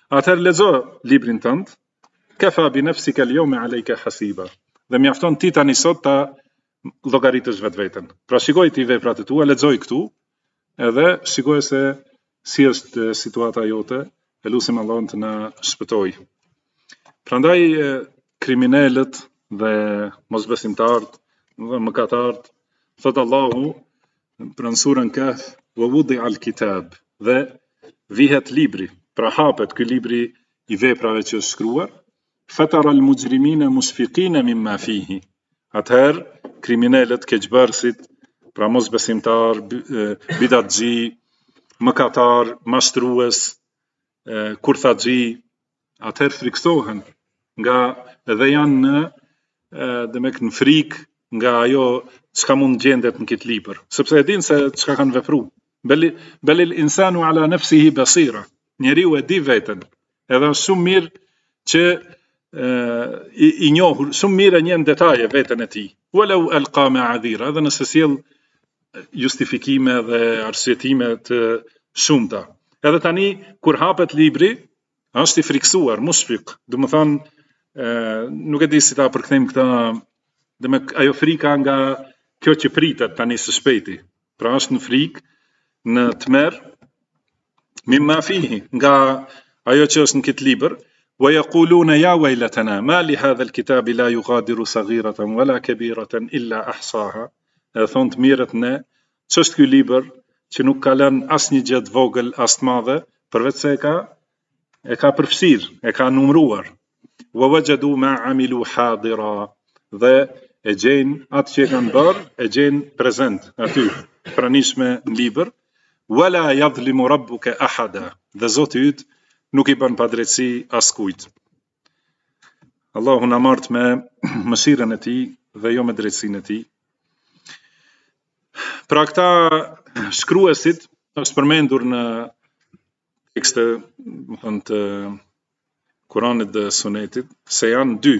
atëherë lexo librin tënd, kafa bi nafsika al-yawma alayka hasiba. Dhe mjafton ti tani sot ta llogaritësh vetveten. Pra shikoj ti veprat e tua, lexoj këtu, edhe shikoj se si është situata jote, e lutim Allahun të na shpëtoj. Prandaj kriminalët dhe mosbesimtarët dhe mëkatarët, thot Allahu për në surën Kahf, wa wudi'a al-kitab, dhe vihet libri, pra hapet ky libri i veprave që është shkruar, fatara al-mujrimina mushfiqina mimma fihi. Atëherë kriminalët, keqbërësit, pra mosbesimtar, bidatxhi, mëkatar, mashtrues, kurthaxhi, atëherë friksohen nga edhe janë në frikë nga ajo çka mund gjendet në këtë libër, sepse e dinë se çka kanë vepruar. Belil insanu ala nafsihi basira. Njeriu e di veten, edhe është shumë mirë që i njohur, shumë mirë e njeh detaje veten e tij. Walau alqa ma'adhira, edhe nëse sjell justifikime dhe arsyetime të shumta. Edhe tani kur hapet libri, është i friksuar, mushfiq, do të thonë nuk e di si ta përkthejmë këtë, ajo frika nga kjo që pritet tani së shpejti. Pra është në frikë, në tmerr, mimma fihi, nga ajo që është në këtë libër, wa yaquluna ya waylatana ma li hadha al-kitabi la yughadiru saghiratan wala kabiratan illa ahsaha. E thon të mirët ne, ç'është ky libër që nuk ka lënë asnjë gjë të vogël as të madhe, përveç se e ka përfshirë, e ka numëruar. Wa wajadu ma amilu hadira, dhe e gjejnë atë që e kanë bërë, e gjejnë prezent aty, pranishme në libër. Wala yadhlimu rabbuka ahada, dhe Zoti yt nuk i bën padrejtësi askujt. Allahu na mart me mëshirën e tij dhe jo me drejtësinë e tij. Pra këta shkruesit është përmendur në tekste, më thënë, të Kuranit dhe Sunetit, se janë dy.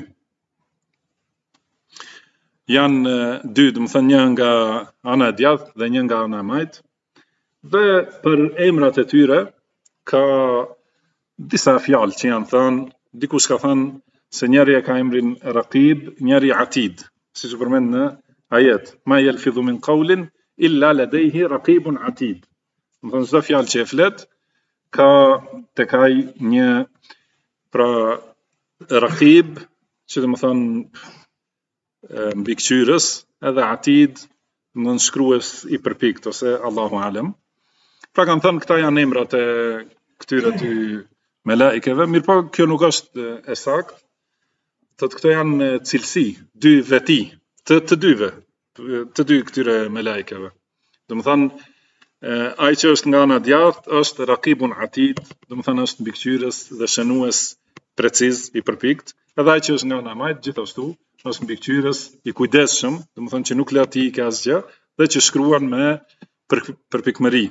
Janë dy, do të thënë, një nga ana e djathtë dhe një nga ana e majtë. Dhe për emrat e tyre ka disa fjalë që janë thënë, dikush ka thënë se njëri e ka emrin Raqib, njëri Atid, siç përmend në ajet, ma yalfidhu min qawlin illa ladayhi raqibun atid. Do të thonë çdo fjalë që e flet ka tek ai një, pra Raqib, që do të thonë mbikëqyrës, edhe Atid, në shkrues i përpikt, ose Allahu alem. Pra kanë thënë këta janë emrat e këtyre dy melaikeve, mirë po kjo nuk është e saktë. Thotë këto janë cilësi, dy veti, të dyve, të dy këtyre melaikeve. Do të thonë ai që është nga ana djathtë është Raqibun Atid, do të thonë është mbikëqyrës dhe shënues preciz i përpikt, edhe ai që është nga ana e majtë gjithashtu është mbikëqyrës i kujdesshëm, do të thonë që nuk lë atij ke asgjë dhe që shkruan me përpikmëri.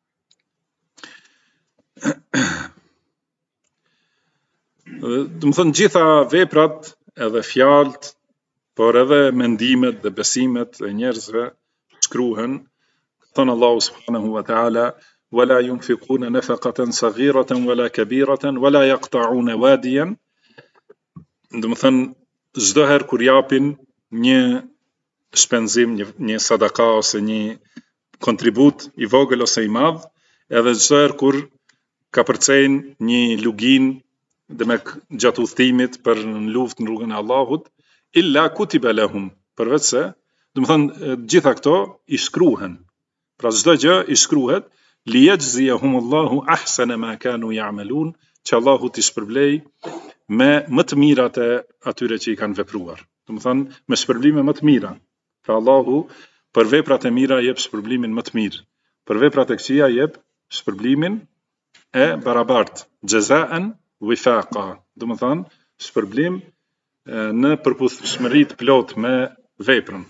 Do të thonë gjitha veprat edhe fjalët, por edhe mendimet dhe besimet e njerëzve shkruhen. Thon Allahu subhanahu wa ta'ala, wala yunfiquna nafaqatan saghiratan wala kabiratan wala yaqta'una wadiyan. Do të thonë çdo herë kur japin një shpenzim, një sadaka ose një kontribut i vogël ose i madh, edhe çdo herë kur ka përcejnë një lugin gjatë udhëtimit për në luftë në rrugën e Allahut, illa kutiba lahum, përveç se, do të thonë gjitha këto i shkruhen. Pra çdo gjë i shkruhet, li yajziyahumullahu ahsana ma kanu ya'malun, që Allahu t'i shpërblej me më të mirat e atyre që i kanë vepruar. Do të thonë me shpërblime më të mira. Pra Allahu për veprat e mira jep shpërblimin më të mirë. Për veprat e këqija jep shpërblimin e barabartë, jazaan wifaqa. Do të thonë shpërblim në përputhshmëri të plot me veprën.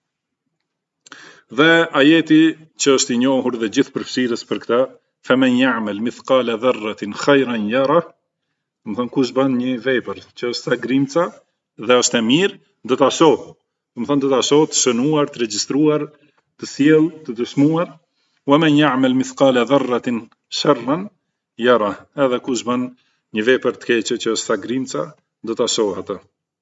Dhe ajeti që është i njohur dhe gjithë përfshirës për këtë, faman ya'mal mithqala dharratin khayran yara, do të thonë kush bën një vepër që është sa grimca dhe është e mirë, do ta shoh. Do të thonë do ta shoh të shënuar, të regjistruar, të sjellë, të dëshmuar. Wa man ya'mal mithqala dharratin sharran yara, edhe kush bën një vepër të keqe që është thagrimca, do ta shoh atë.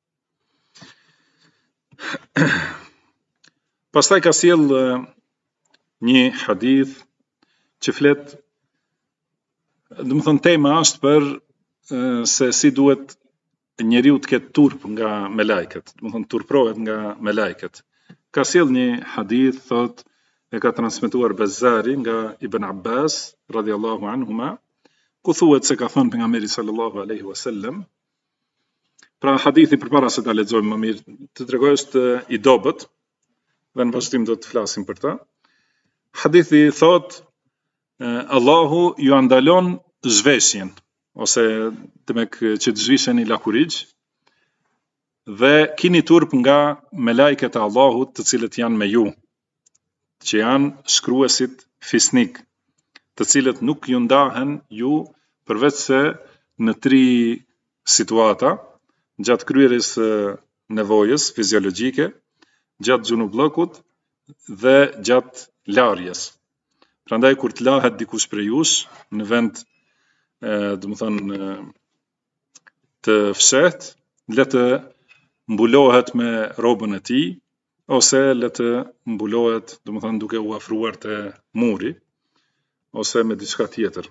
Pastaj ka sjell një hadith që flet, domethënë tema është për se si duhet njeriu të ketë turp nga melajket, domethënë turprohet nga melajket. Ka sjell një hadith, thot, e ka transmetuar Bazzari nga Ibn Abbas radhiyallahu anhuma, ku thuhet se ka thënë pejgamberi sallallahu alaihi wasallam. Pra hadithi përpara se ta lexojmë më mirë, të tregoj është i dobët dhe në vazhdim do të flasim për ta. Hadithi thot, Allahu ju andalon zhveshjen, ose demek që të zhvisheni lakurigj, dhe kini turp nga melajket e Allahut të cilët janë me ju, që janë shkruesit fisnik, të cilët nuk ju ndahen ju përveç se në 3 situata, gjatë kryerjes nevojës fiziologjike, gjatë xhunullokut dhe gjatë larjes. Prandaj kur të lahet dikush prej jush në vend domethënë të fshehtë, le të mbulohet me rrobën e tij, ose le të mbulohet domethënë duke u afruar te muri ose me diçka tjetër.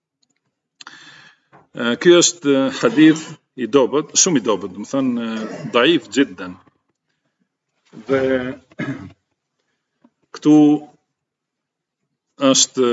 Ky është hadith i dobët, shumë i dobët, domethënë daif jiddan. Dhe këtu është,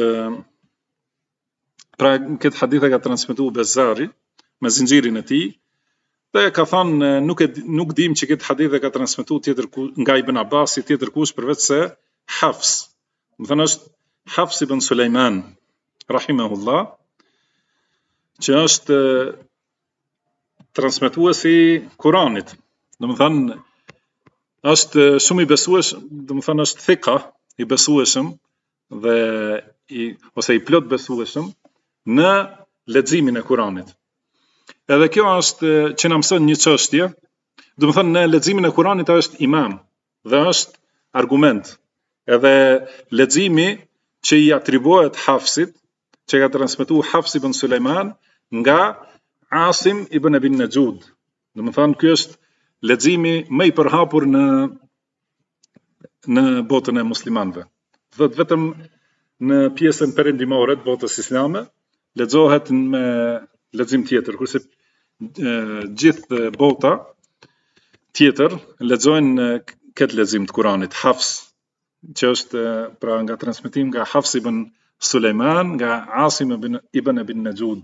pra këtë hadith e ka transmetuar Bazzari me zinxhirin e tij, dhe ka thënë nuk dim që këtë hadith e ka transmetuar tjetër nga Ibn Abbasi tjetër kush përveç se Hafs. Domethënë është Hafs ibn Sulejman rahimahullah, që është transmetuesi Kuranit. Domethënë është shumë i besueshëm, domethënë është thika i besueshëm dhe ose i plot besueshëm në leximin e Kuranit. Edhe kjo është që na mëson një çështje, domethënë në leximin e Kuranit është imam dhe është argument. Edhe leximi që i atribuohet Hafsit, që ka transmetuar Hafs ibn Sulejman nga Asim ibn Abi Najud. Domethënë ky është leximi më i përhapur në botën e muslimanëve. Vetëm në pjesën perëndimore të botës islame lexohet me lexim tjetër, kurse gjithë bota tjetër lexojnë këtë lexim të Kuranit, Hafs, që është pra nga transmetim nga Hafs ibn Sulejman nga Asim ibn Abi Najud.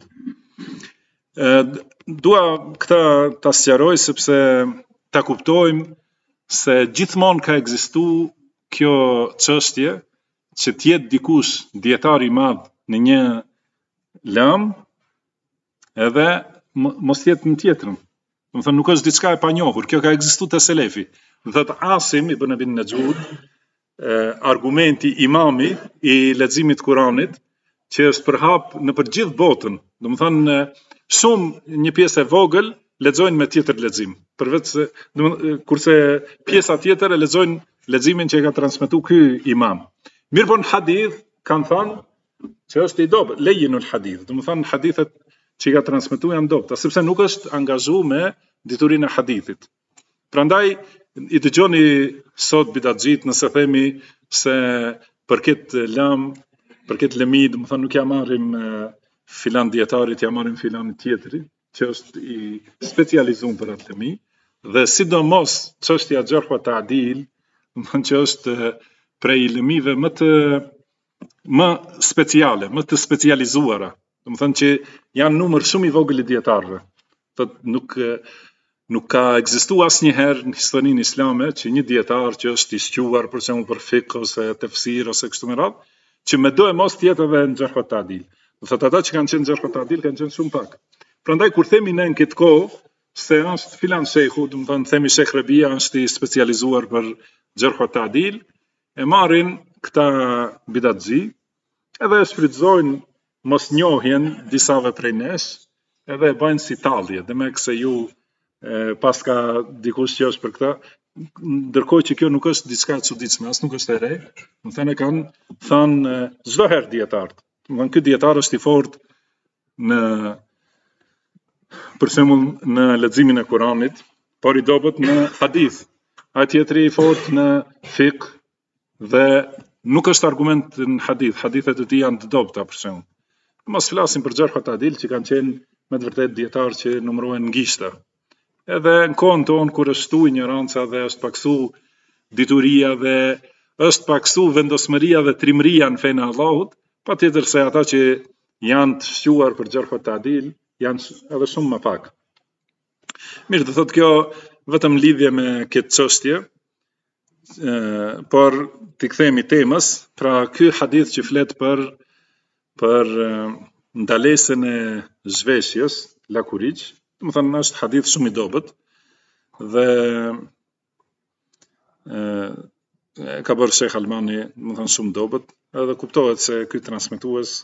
Dua këta ta sqaroj sepse ta kuptojmë se gjithmonë ka ekzistuar kjo çështje që të jetë dikush dietar i madh në një lam edhe mos jetë në tjetrën. Domethënë nuk është diçka e panjohur, kjo ka ekzistuar te selefi. Thot Asim ibn Abi Najud, argumenti imami i leximit të Kuranit, që është përhap në për gjithë botën. Domethënë shumë një pjesë e vogël lexojnë me tjetër lexim, përveç se kurse pjesa tjetër e lexojnë leximin që e ka transmetuar ky imam. Mirë, në hadith kanë thënë që është i dobët, lejinul hadith, domethënë hadithet që i ka transmetuar janë dobta, sepse nuk është angazhuar me diturinë e hadithit. Prandaj i dëgjoni sot bidatxhit nëse themi se për këtë lam, për këtë lëmi, domethënë nuk ja marrim filan dietarit, ja marrim filan tjetrit, që është i specializuar për atë lëmi, dhe sidomos çështja jarh wa ta'dil, domethënë që është prej lëmive më speciale, më të specializuara, domethënë që janë numër shumë i vogël i dietarëve. Nuk ka ekzistuar asnjëherë në historinë islame që një dietar që është i sqaruar për shembull për fiqh ose tefsir ose kështu me radhë, që më do e mos tjetë edhe në jarh wa ta'dil. Do thotë ata që kanë qenë jarh wa ta'dil kanë qenë shumë pak. Prandaj kur themi ne në këtë kohë se është filan shejhu, domethënë themi Sheikh Rabia është i specializuar për jarh wa ta'dil, e marrin këta bidatxhi edhe e shfrytëzojnë mosnjohjen disave prej nesh, edhe e bëjnë si tallje, demek se ju pas ka dikush që është për këtë, ndërkohë që kjo nuk është diçka e çuditshme, as nuk është e re, domethënë kanë thënë çdo herë dietarët. Domethënë ky dietar është i fortë në për shembull në leximin e Kuranit, por i dobët në hadith, ai tjetri i fortë në fiqh dhe nuk është argument në hadith, hadithet e tij janë të dobta për shembull. Mos flasim për Xherh Ta'dil që kanë qenë me të vërtetë dietarë që numërohen ngjishta. Edhe në kohën tonë kur është shtu ignoranca dhe është paksu dituria dhe është paksu vendosmëria dhe trimëria në fenë e Allahut, patjetër se ata që janë të shquar për Xherh Ta'dil janë edhe shumë më pak. Mirë, do thotë kjo vetëm lidhje me këtë çështje, por t'i kthehemi temës, pra ky hadith që flet për ndalesën e zhveshjes, lakuriq, do të thënë është hadith shumë i dobët dhe ka bërë Sheikh Albani, do të thënë shumë dobët, edhe kuptohet se ky transmetues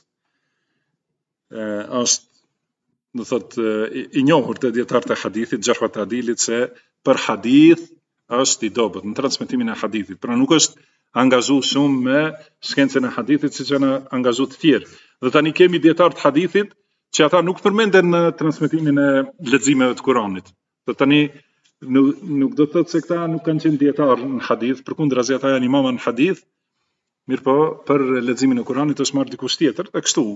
është do thotë i njohur te dietarët e hadithit, Xherh Ta'dilit, se për hadith është i dobët në transmetimin e hadithit. Pra nuk është angazhuar shumë me shkencën e hadithit siç janë angazhuar të tjerë. Dhe tani kemi dietarë të hadithit që ata nuk përmenden në transmetimin e leximeve të Kuranit. Do tani nuk do të thotë se këta nuk kanë qenë dietarë në hadith, përkundrazi ata janë imama në hadith, mirëpo për leximin e Kuranit është marrë dikush tjetër, dhe kështu.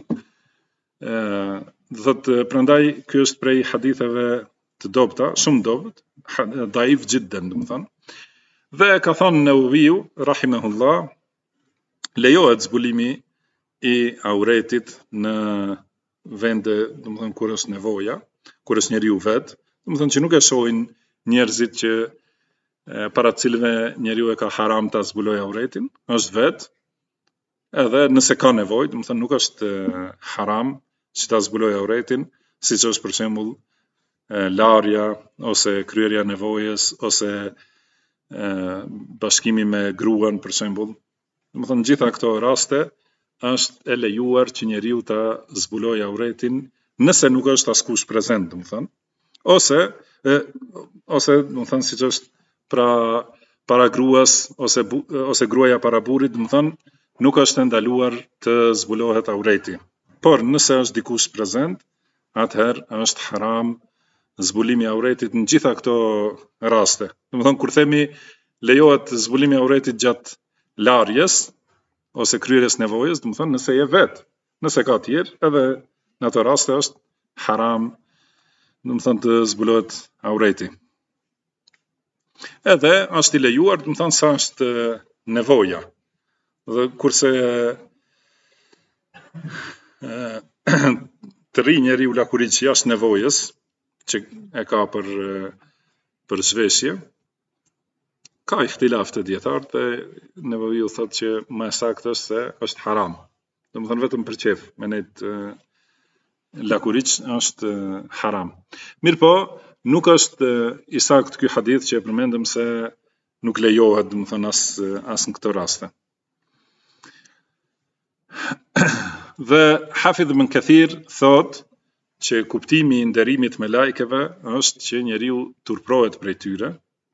Do thotë prandaj ky është prej haditheve të dobta, shumë dobët, daif jiddan, do të thonë. Dhe ka thënë Newaviu rahimahullah, lejohet zbulimi i auretit në vende, do të thonë kur është nevoja, kur është njeriu vet, do të thonë që nuk e shohin njerëzit që para të cilëve njeriu e ka haram ta zbulojë auretin, është vet, edhe nëse ka nevojë, do të thonë nuk është haram që ta zbulojë auretin, siç është për shembull larja ose kryerja e nevojës ose bashkimi me gruan për shembull. Do të thonë gjitha këto raste është e lejuar që njeriu ta zbulojë auretin nëse nuk është askush prezent, do të thonë. Ose do të thonë siç është para gruas ose gruaja para burrit, do të thonë nuk është ndaluar të zbulohet aureti. Por nëse është dikush prezent, atëherë është haram zbulimi i auretit në gjitha këto raste. Do të thonë kur themi lejohet zbulimi i auretit gjatë larjes ose kryerjes nevojës, do të thonë nëse je vet, nëse ka tjerë, edhe në ato raste është haram, do të thonë të zbulohet aureti. Edhe është i lejuar, do të thonë sa është nevoja. Dhe kurse të rri njeriu lakuriq jashtë nevojës që e ka për zhveshje, ka ihtilaf të dietarët dhe Newaviu thotë që më saktë është se është haram. Domethënë vetëm për çef, me net lakuriq është haram. Mirpo nuk është i saktë ky hadith që e përmendëm se nuk lejohet, domethënë as në këto raste. Dhe Hafidh ibn Kathir thot që kuptimi i nderimit me lajkeve është që njeriu turprohet prej tyre.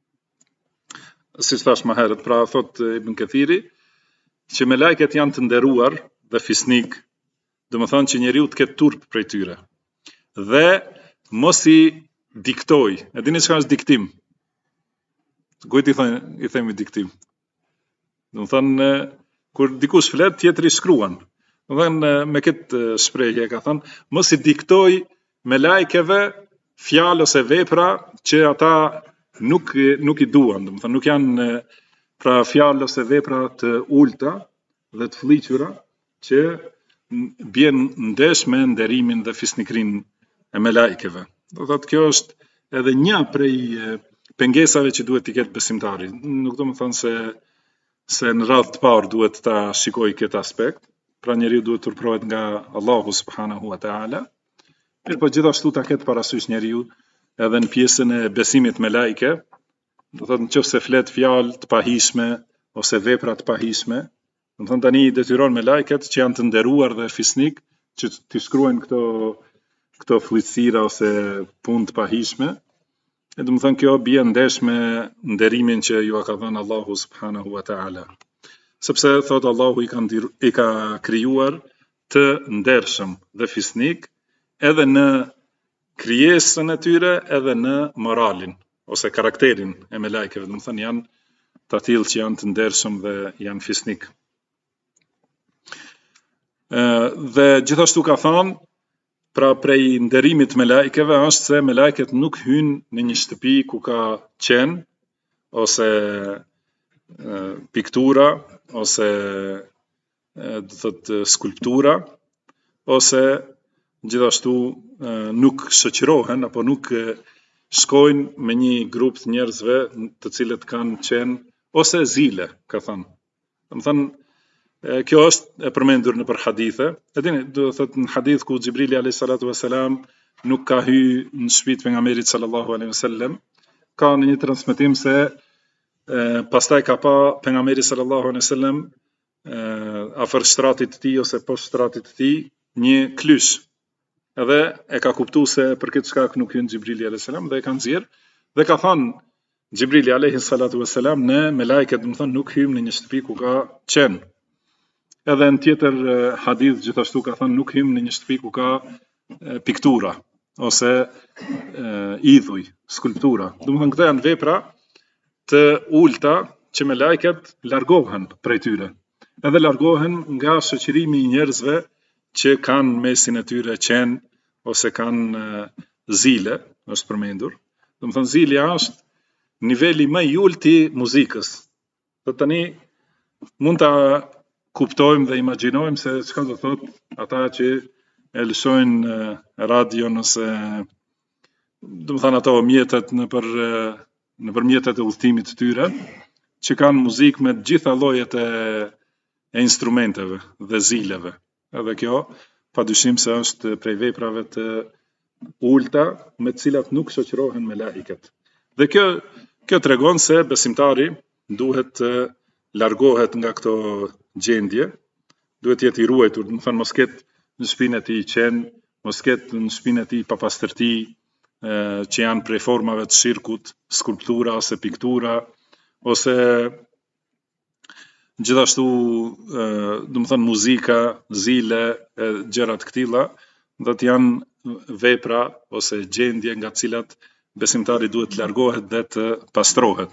Siç thash më herët, pra thot Ibn Kathiri që me lajket janë të nderuar dhe fisnik, domethënë që njeriu të ketë turp prej tyre. Dhe mos i diktoj. E dini çka është diktim? Kujt i themi diktim? Domethënë kur dikush flet, tjetri shkruan. Domethënë me këtë shprehje ka thënë, mos i diktoj me lajkeve fjalë ose vepra që ata nuk i duan, domethënë nuk janë pra fjalë ose vepra të ulta dhe të fllihura që bien ndesh me nderimin dhe fisnikrin e me lajkeve. Do thotë kjo është edhe një prej pengesave që duhet t'i ketë besimtari. Nuk do të thonë se në radhë të parë duhet ta shikoj këtë aspekt, pra njeriu duhet të turprohet nga Allahu subhanahu wa taala. Mirë, po gjithashtu ta ketë parasysh njeriu edhe në pjesën e besimit me lajke, do thotë nëse flet fjalë të pahishme ose vepra të pahishme, do thonë tani i detyron me lajket që janë të nderuar dhe fisnik që t'i shkruajnë këto fllitësira ose punë të pahishme. E do të thonë kjo bie ndesh me nderimin që ju ka dhënë Allahu subhanahu wa taala. Sepse thot Allahu i ka krijuar të ndershëm dhe fisnik edhe në krijesën e tyre edhe në moralin ose karakterin e melajkeve, do të thënë janë të tillë që janë të ndershëm dhe janë fisnik. Dhe gjithashtu ka thënë, pra prej nderimit me melajkeve është se melajket nuk hynë në një shtëpi ku ka qenë ose piktura ose do thotë skulptura ose gjithashtu nuk shoqërohen apo nuk shkojnë me një grup të njerëzve të cilët kanë qenë ose zile, ka thënë. Do të thënë kjo është e përmendur në për hadithe. E dini, do të thotë në hadith ku Xhibrili alayhi salatu wasalam nuk ka hyrë në shtëpinë e pejgamberit sallallahu alaihi wasallam, ka në një transmetim se pastaj ka pa pejgamberi sallallahu alaihi wasallam afër shtratit të tij ose poshtë shtratit të tij një klysh. Edhe e ka kuptuar se për këtë shkak nuk hyn Xhibrili alayhi salam dhe e ka nxjerr dhe ka thënë Xhibrili alayhi salatu wasalam në melajket, do të thonë nuk hym në një shtëpi ku ka qenë. Edhe në tjetër hadith gjithashtu ka thënë nuk hym në një shtëpi ku ka piktura ose idhuj, skulptura. Do të thënë këto janë vepra të ulta që melajket largohen prej tyre. Edhe largohen nga shoqërimi i njerëzve që kanë mesin e tyre qenë ose kanë zile, është përmendur. Do të thënë zilja është niveli më i ulët i muzikës. Do tani mund ta kuptojmë dhe imagjinojmë se çka do thotë ata që e lëshojnë radion ose do të thënë ato mjetet nëpër mjetet e udhëtimit të tyre që kanë muzikë me të gjitha llojet e instrumenteve dhe zileve. Edhe kjo padyshim se është prej veprave të ulta me të cilat nuk shoqërohen melajket. Dhe kjo tregon se besimtari duhet të largohet nga këto gjendje, duhet jetë i ruajtur, do të thënë mos ketë në shtëpinë e tij qen, mos ketë në shtëpinë e tij papastërti që janë prej formave të shirkut, skulptura ose piktura ose gjithashtu do të thënë muzika, zile, gjëra të këtilla, do të janë vepra ose gjendje nga të cilat besimtari duhet të largohet dhe të pastrohet.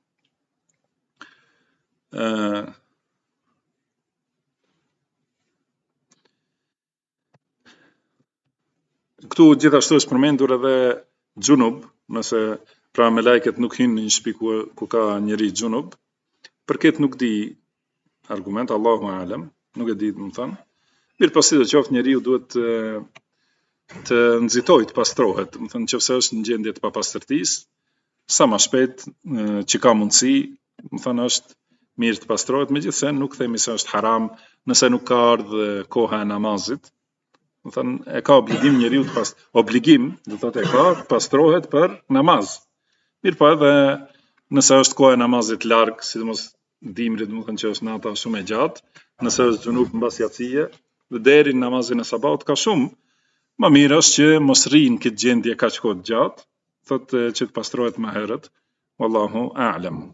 Këtu gjithashtu është përmendur edhe xhunub, nëse pra melajket nuk hynë në një shtëpi ku ka njëri xhunub, për këtë nuk di argument, Allahu alem, nuk e di më thënë. Mirë po sidoqoftë njeriu duhet të nxitojë, të pastrohet, më thënë nëse është në gjendje të papastërtisë, sa më shpejt që ka mundësi, më thënë është mirë të pastrohet, megjithëse nuk themi se është haram nëse nuk ka ardhur koha e namazit. Do thënë e ka obligim njeriu të obligim, do thotë e ka pastrohet për namaz. Mirë po edhe nëse është koha e namazit larg, sidomos dimrit, do thënë që është nata shumë e gjatë, nëse është xhunub mbas jacije, dhe deri në namazin e sabahut ka shumë, më mirë është që mos rrinë këtë gjendje kaq kohë të gjatë, thotë që të pastrohet më herët. Wallahu a'lam.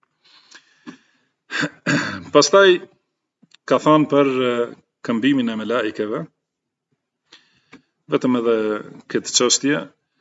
Pastaj ka thënë për këmbimin e melajkeve, vetëm edhe këtë çështje,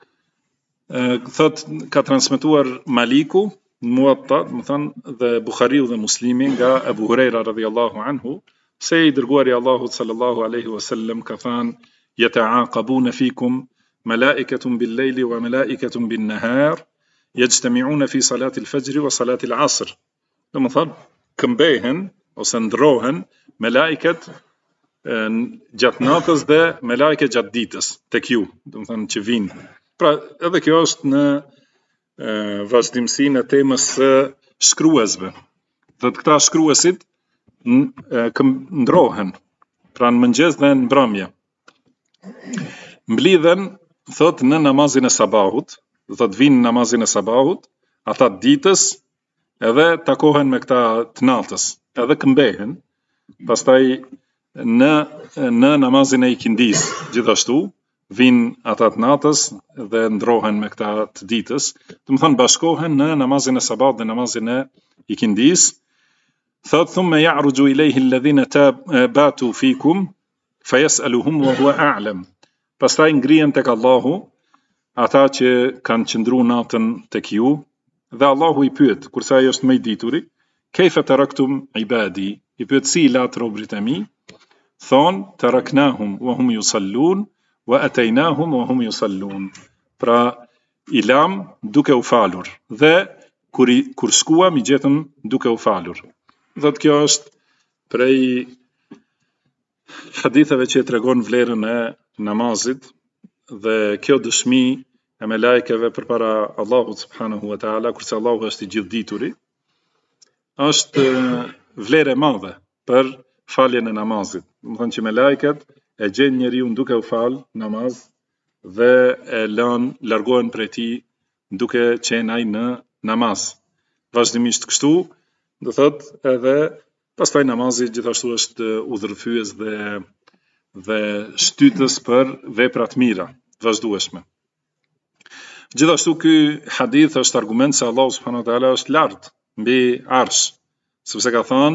thot ka transmetuar Maliku në Muwatta, më thënë dhe Buhariu dhe Muslimi nga Abu Huraira radhiyallahu anhu, se i dërguari Allahut sallallahu alaihi wasallam ka thënë yata'aqabuna fikum malaikatun bil-layli wa malaikatun bin-nahar yajtami'una fi salati al-fajr wa salati al-'asr. Do të thonë këmbehen ose ndrohen melajket gjatë natës dhe melajket gjatë ditës tek ju, do të thënë që vinë. Pra edhe kjo është në vazhdimsinë e temës së shkruesve. Do të këta shkruesit ndrohen, pra në mëngjes dhe në mbrëmje. Mblidhen, thot në namazin e sabahut, do të vinë në namazin e sabahut, ata të ditës edhe takohen me këta të natës, edhe këmbehen, pastaj në namazin e ikindis, gjithashtu, vinë ata të natës dhe ndrohen me këta të ditës, të më thënë bashkohen në namazin e sabat dhe namazin e ikindis, thot thumme ja'ruju ilejhi alladhina batu fikum, fa yas'aluhum wa huwa a'lam. Pastaj ngrihen tek Allahu ata që kanë qëndruar natën tek ju, dhe Allahu i pyet, kurse ai është më i dituri, kejfe taraktum ibadi, i pyet si i lat robrit e mi, thon taraknahum wa hum yusallun wa ataynahum wa hum yusallun. Pra i lam duke u falur dhe kur shkuam i gjetëm duke u falur. Dhe kjo është prej haditheve që tregon vlerën e namazit dhe kjo dëshmi e melajkeve përpara Allahut subhanahu wa taala, kurse Allahu është i gjithdituri, është vlerë e madhe për faljen e namazit. Do të thonë që melajket e gjejnë njeriu duke u fal namaz dhe e largohen prej tij duke qenë ai në namaz. Vazhdimisht kështu, do thotë edhe pastaj namazi gjithashtu është udhërfyes dhe shtytës për vepra të mira, vazhdueshme. Gjithashtu ky hadith është argument se Allahu subhanahu wa taala është lart mbi arsh, sepse ka thënë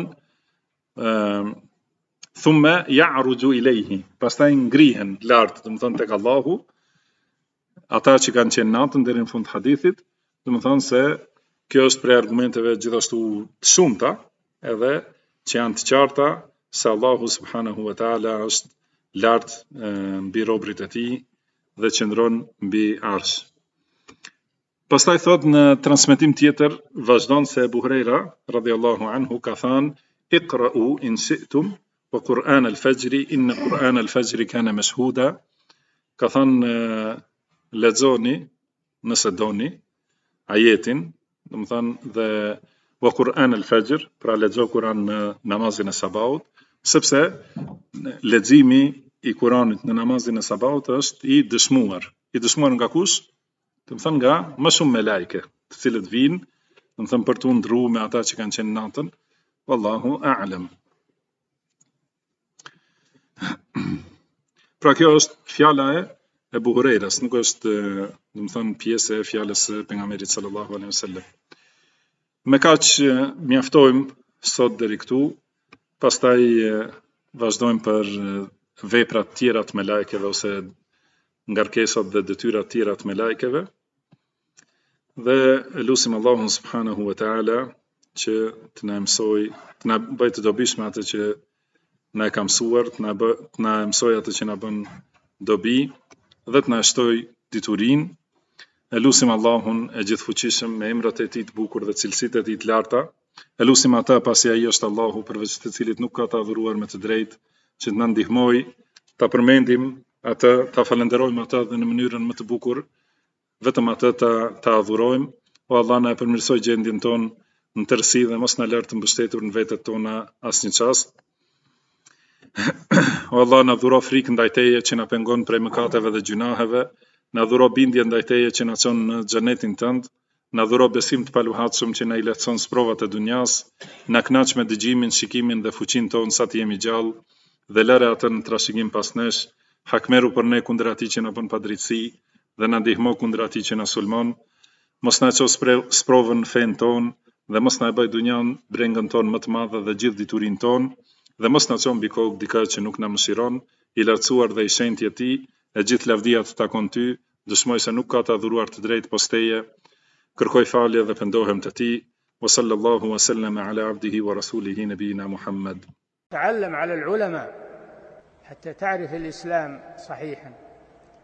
thumma ya'ruju ilayhi, pastaj ngrihen lart, do të thonë tek Allahu, ata që kanë qenë natën deri në fund të hadithit, do të thonë se kjo është prej argumenteve gjithashtu të shumta, edhe që janë të qarta se Allahu subhanahu wa taala është lart mbi robrit e tij dhe qëndron mbi arsh. Pastaj thot në transmetim tjetër, vazhdon se Ebu Hurajra radhiyallahu anhu ka thënë iqra'u in shi'tum wa Qur'an al-fajri inna Qur'an al-fajri kana mashhuda. Ka thënë lexoni nëse doni ajetin, do të thënë dhe wa Qur'an al-fajr, pra lexo Kur'an në namazin e sabahut, sepse leximi i Kur'anit në namazin e sabahut është i dëshmuar nga kush? Do të thënë nga më shumë melajke, të cilët vinë, do të thënë për të ndruar me ata që kanë qenë natën, wallahu a'lam. Pra kjo është fjala e Ebu Hurajras, nuk është, do të thënë, pjesë e fjalës së pejgamberit sallallahu alaihi wasallam. Me kaq mjaftojmë sot deri këtu, pastaj vazhdojmë për veprat tjera të melajkeve ose ngarkesat dhe detyrat tjera të melajkeve, dhe lutim Allahun subhanahu wa taala që të na mësoj, të na bëjë të dobishme atë që na e ka mësuar, të na mësoj atë që na bën dobi dhe të na shtoj diturinë. E lutim Allahun e gjithfuqishëm me emrat e tij të bukur dhe cilësitë e tij të larta. E lutim atë pasi ai është Allahu përveç të cilit nuk ka të adhuruar me të drejtë, që të na ndihmoj ta përmendim atë, ta falenderojmë atë dhe në mënyrën më të bukur, vetëm atë ta adhurojmë. O Allah, na e përmirësoj gjendjen tonë në tërësi dhe mos na lër të mbështetur në vetet tona asnjë çast. O Allah, na dhuro frikë ndaj Teje që na pengon prej mëkateve dhe gjunaheve, na dhuro bindje ndaj Teje që na çon në xhenetin tënd, na dhuro besim të paluhatshëm që na i lehtëson sprovat e dunjas, na kënaq me dëgjimin, shikimin dhe fuqinë tonë sa të jemi gjallë, dhe lëre atë në trashëgim pas nesh, hakmeru për ne kundër atij që na bën padrejtësi dhe na ndihmo kundër atij që na sulmon. Mos na çoj sprovën në fen tonë dhe mos na e bëj dunjan brengën tonë më të madhe dhe gjithë diturinë tonë, dhe mos na çon mbi kokë dikë që nuk na mëshiron. I lartësuar dhe i shenjtë i Tij, e gjithë lavdia të takon Ty, dëshmoj se nuk ka të adhuruar të drejtë pos Teje, kërkoj falje dhe pendohem te Ti. Wa sallallahu wa sallam ala abdihi wa rasulihi nabiyina Muhammad. تعلم على العلماء حتى تعرف الإسلام صحيحا.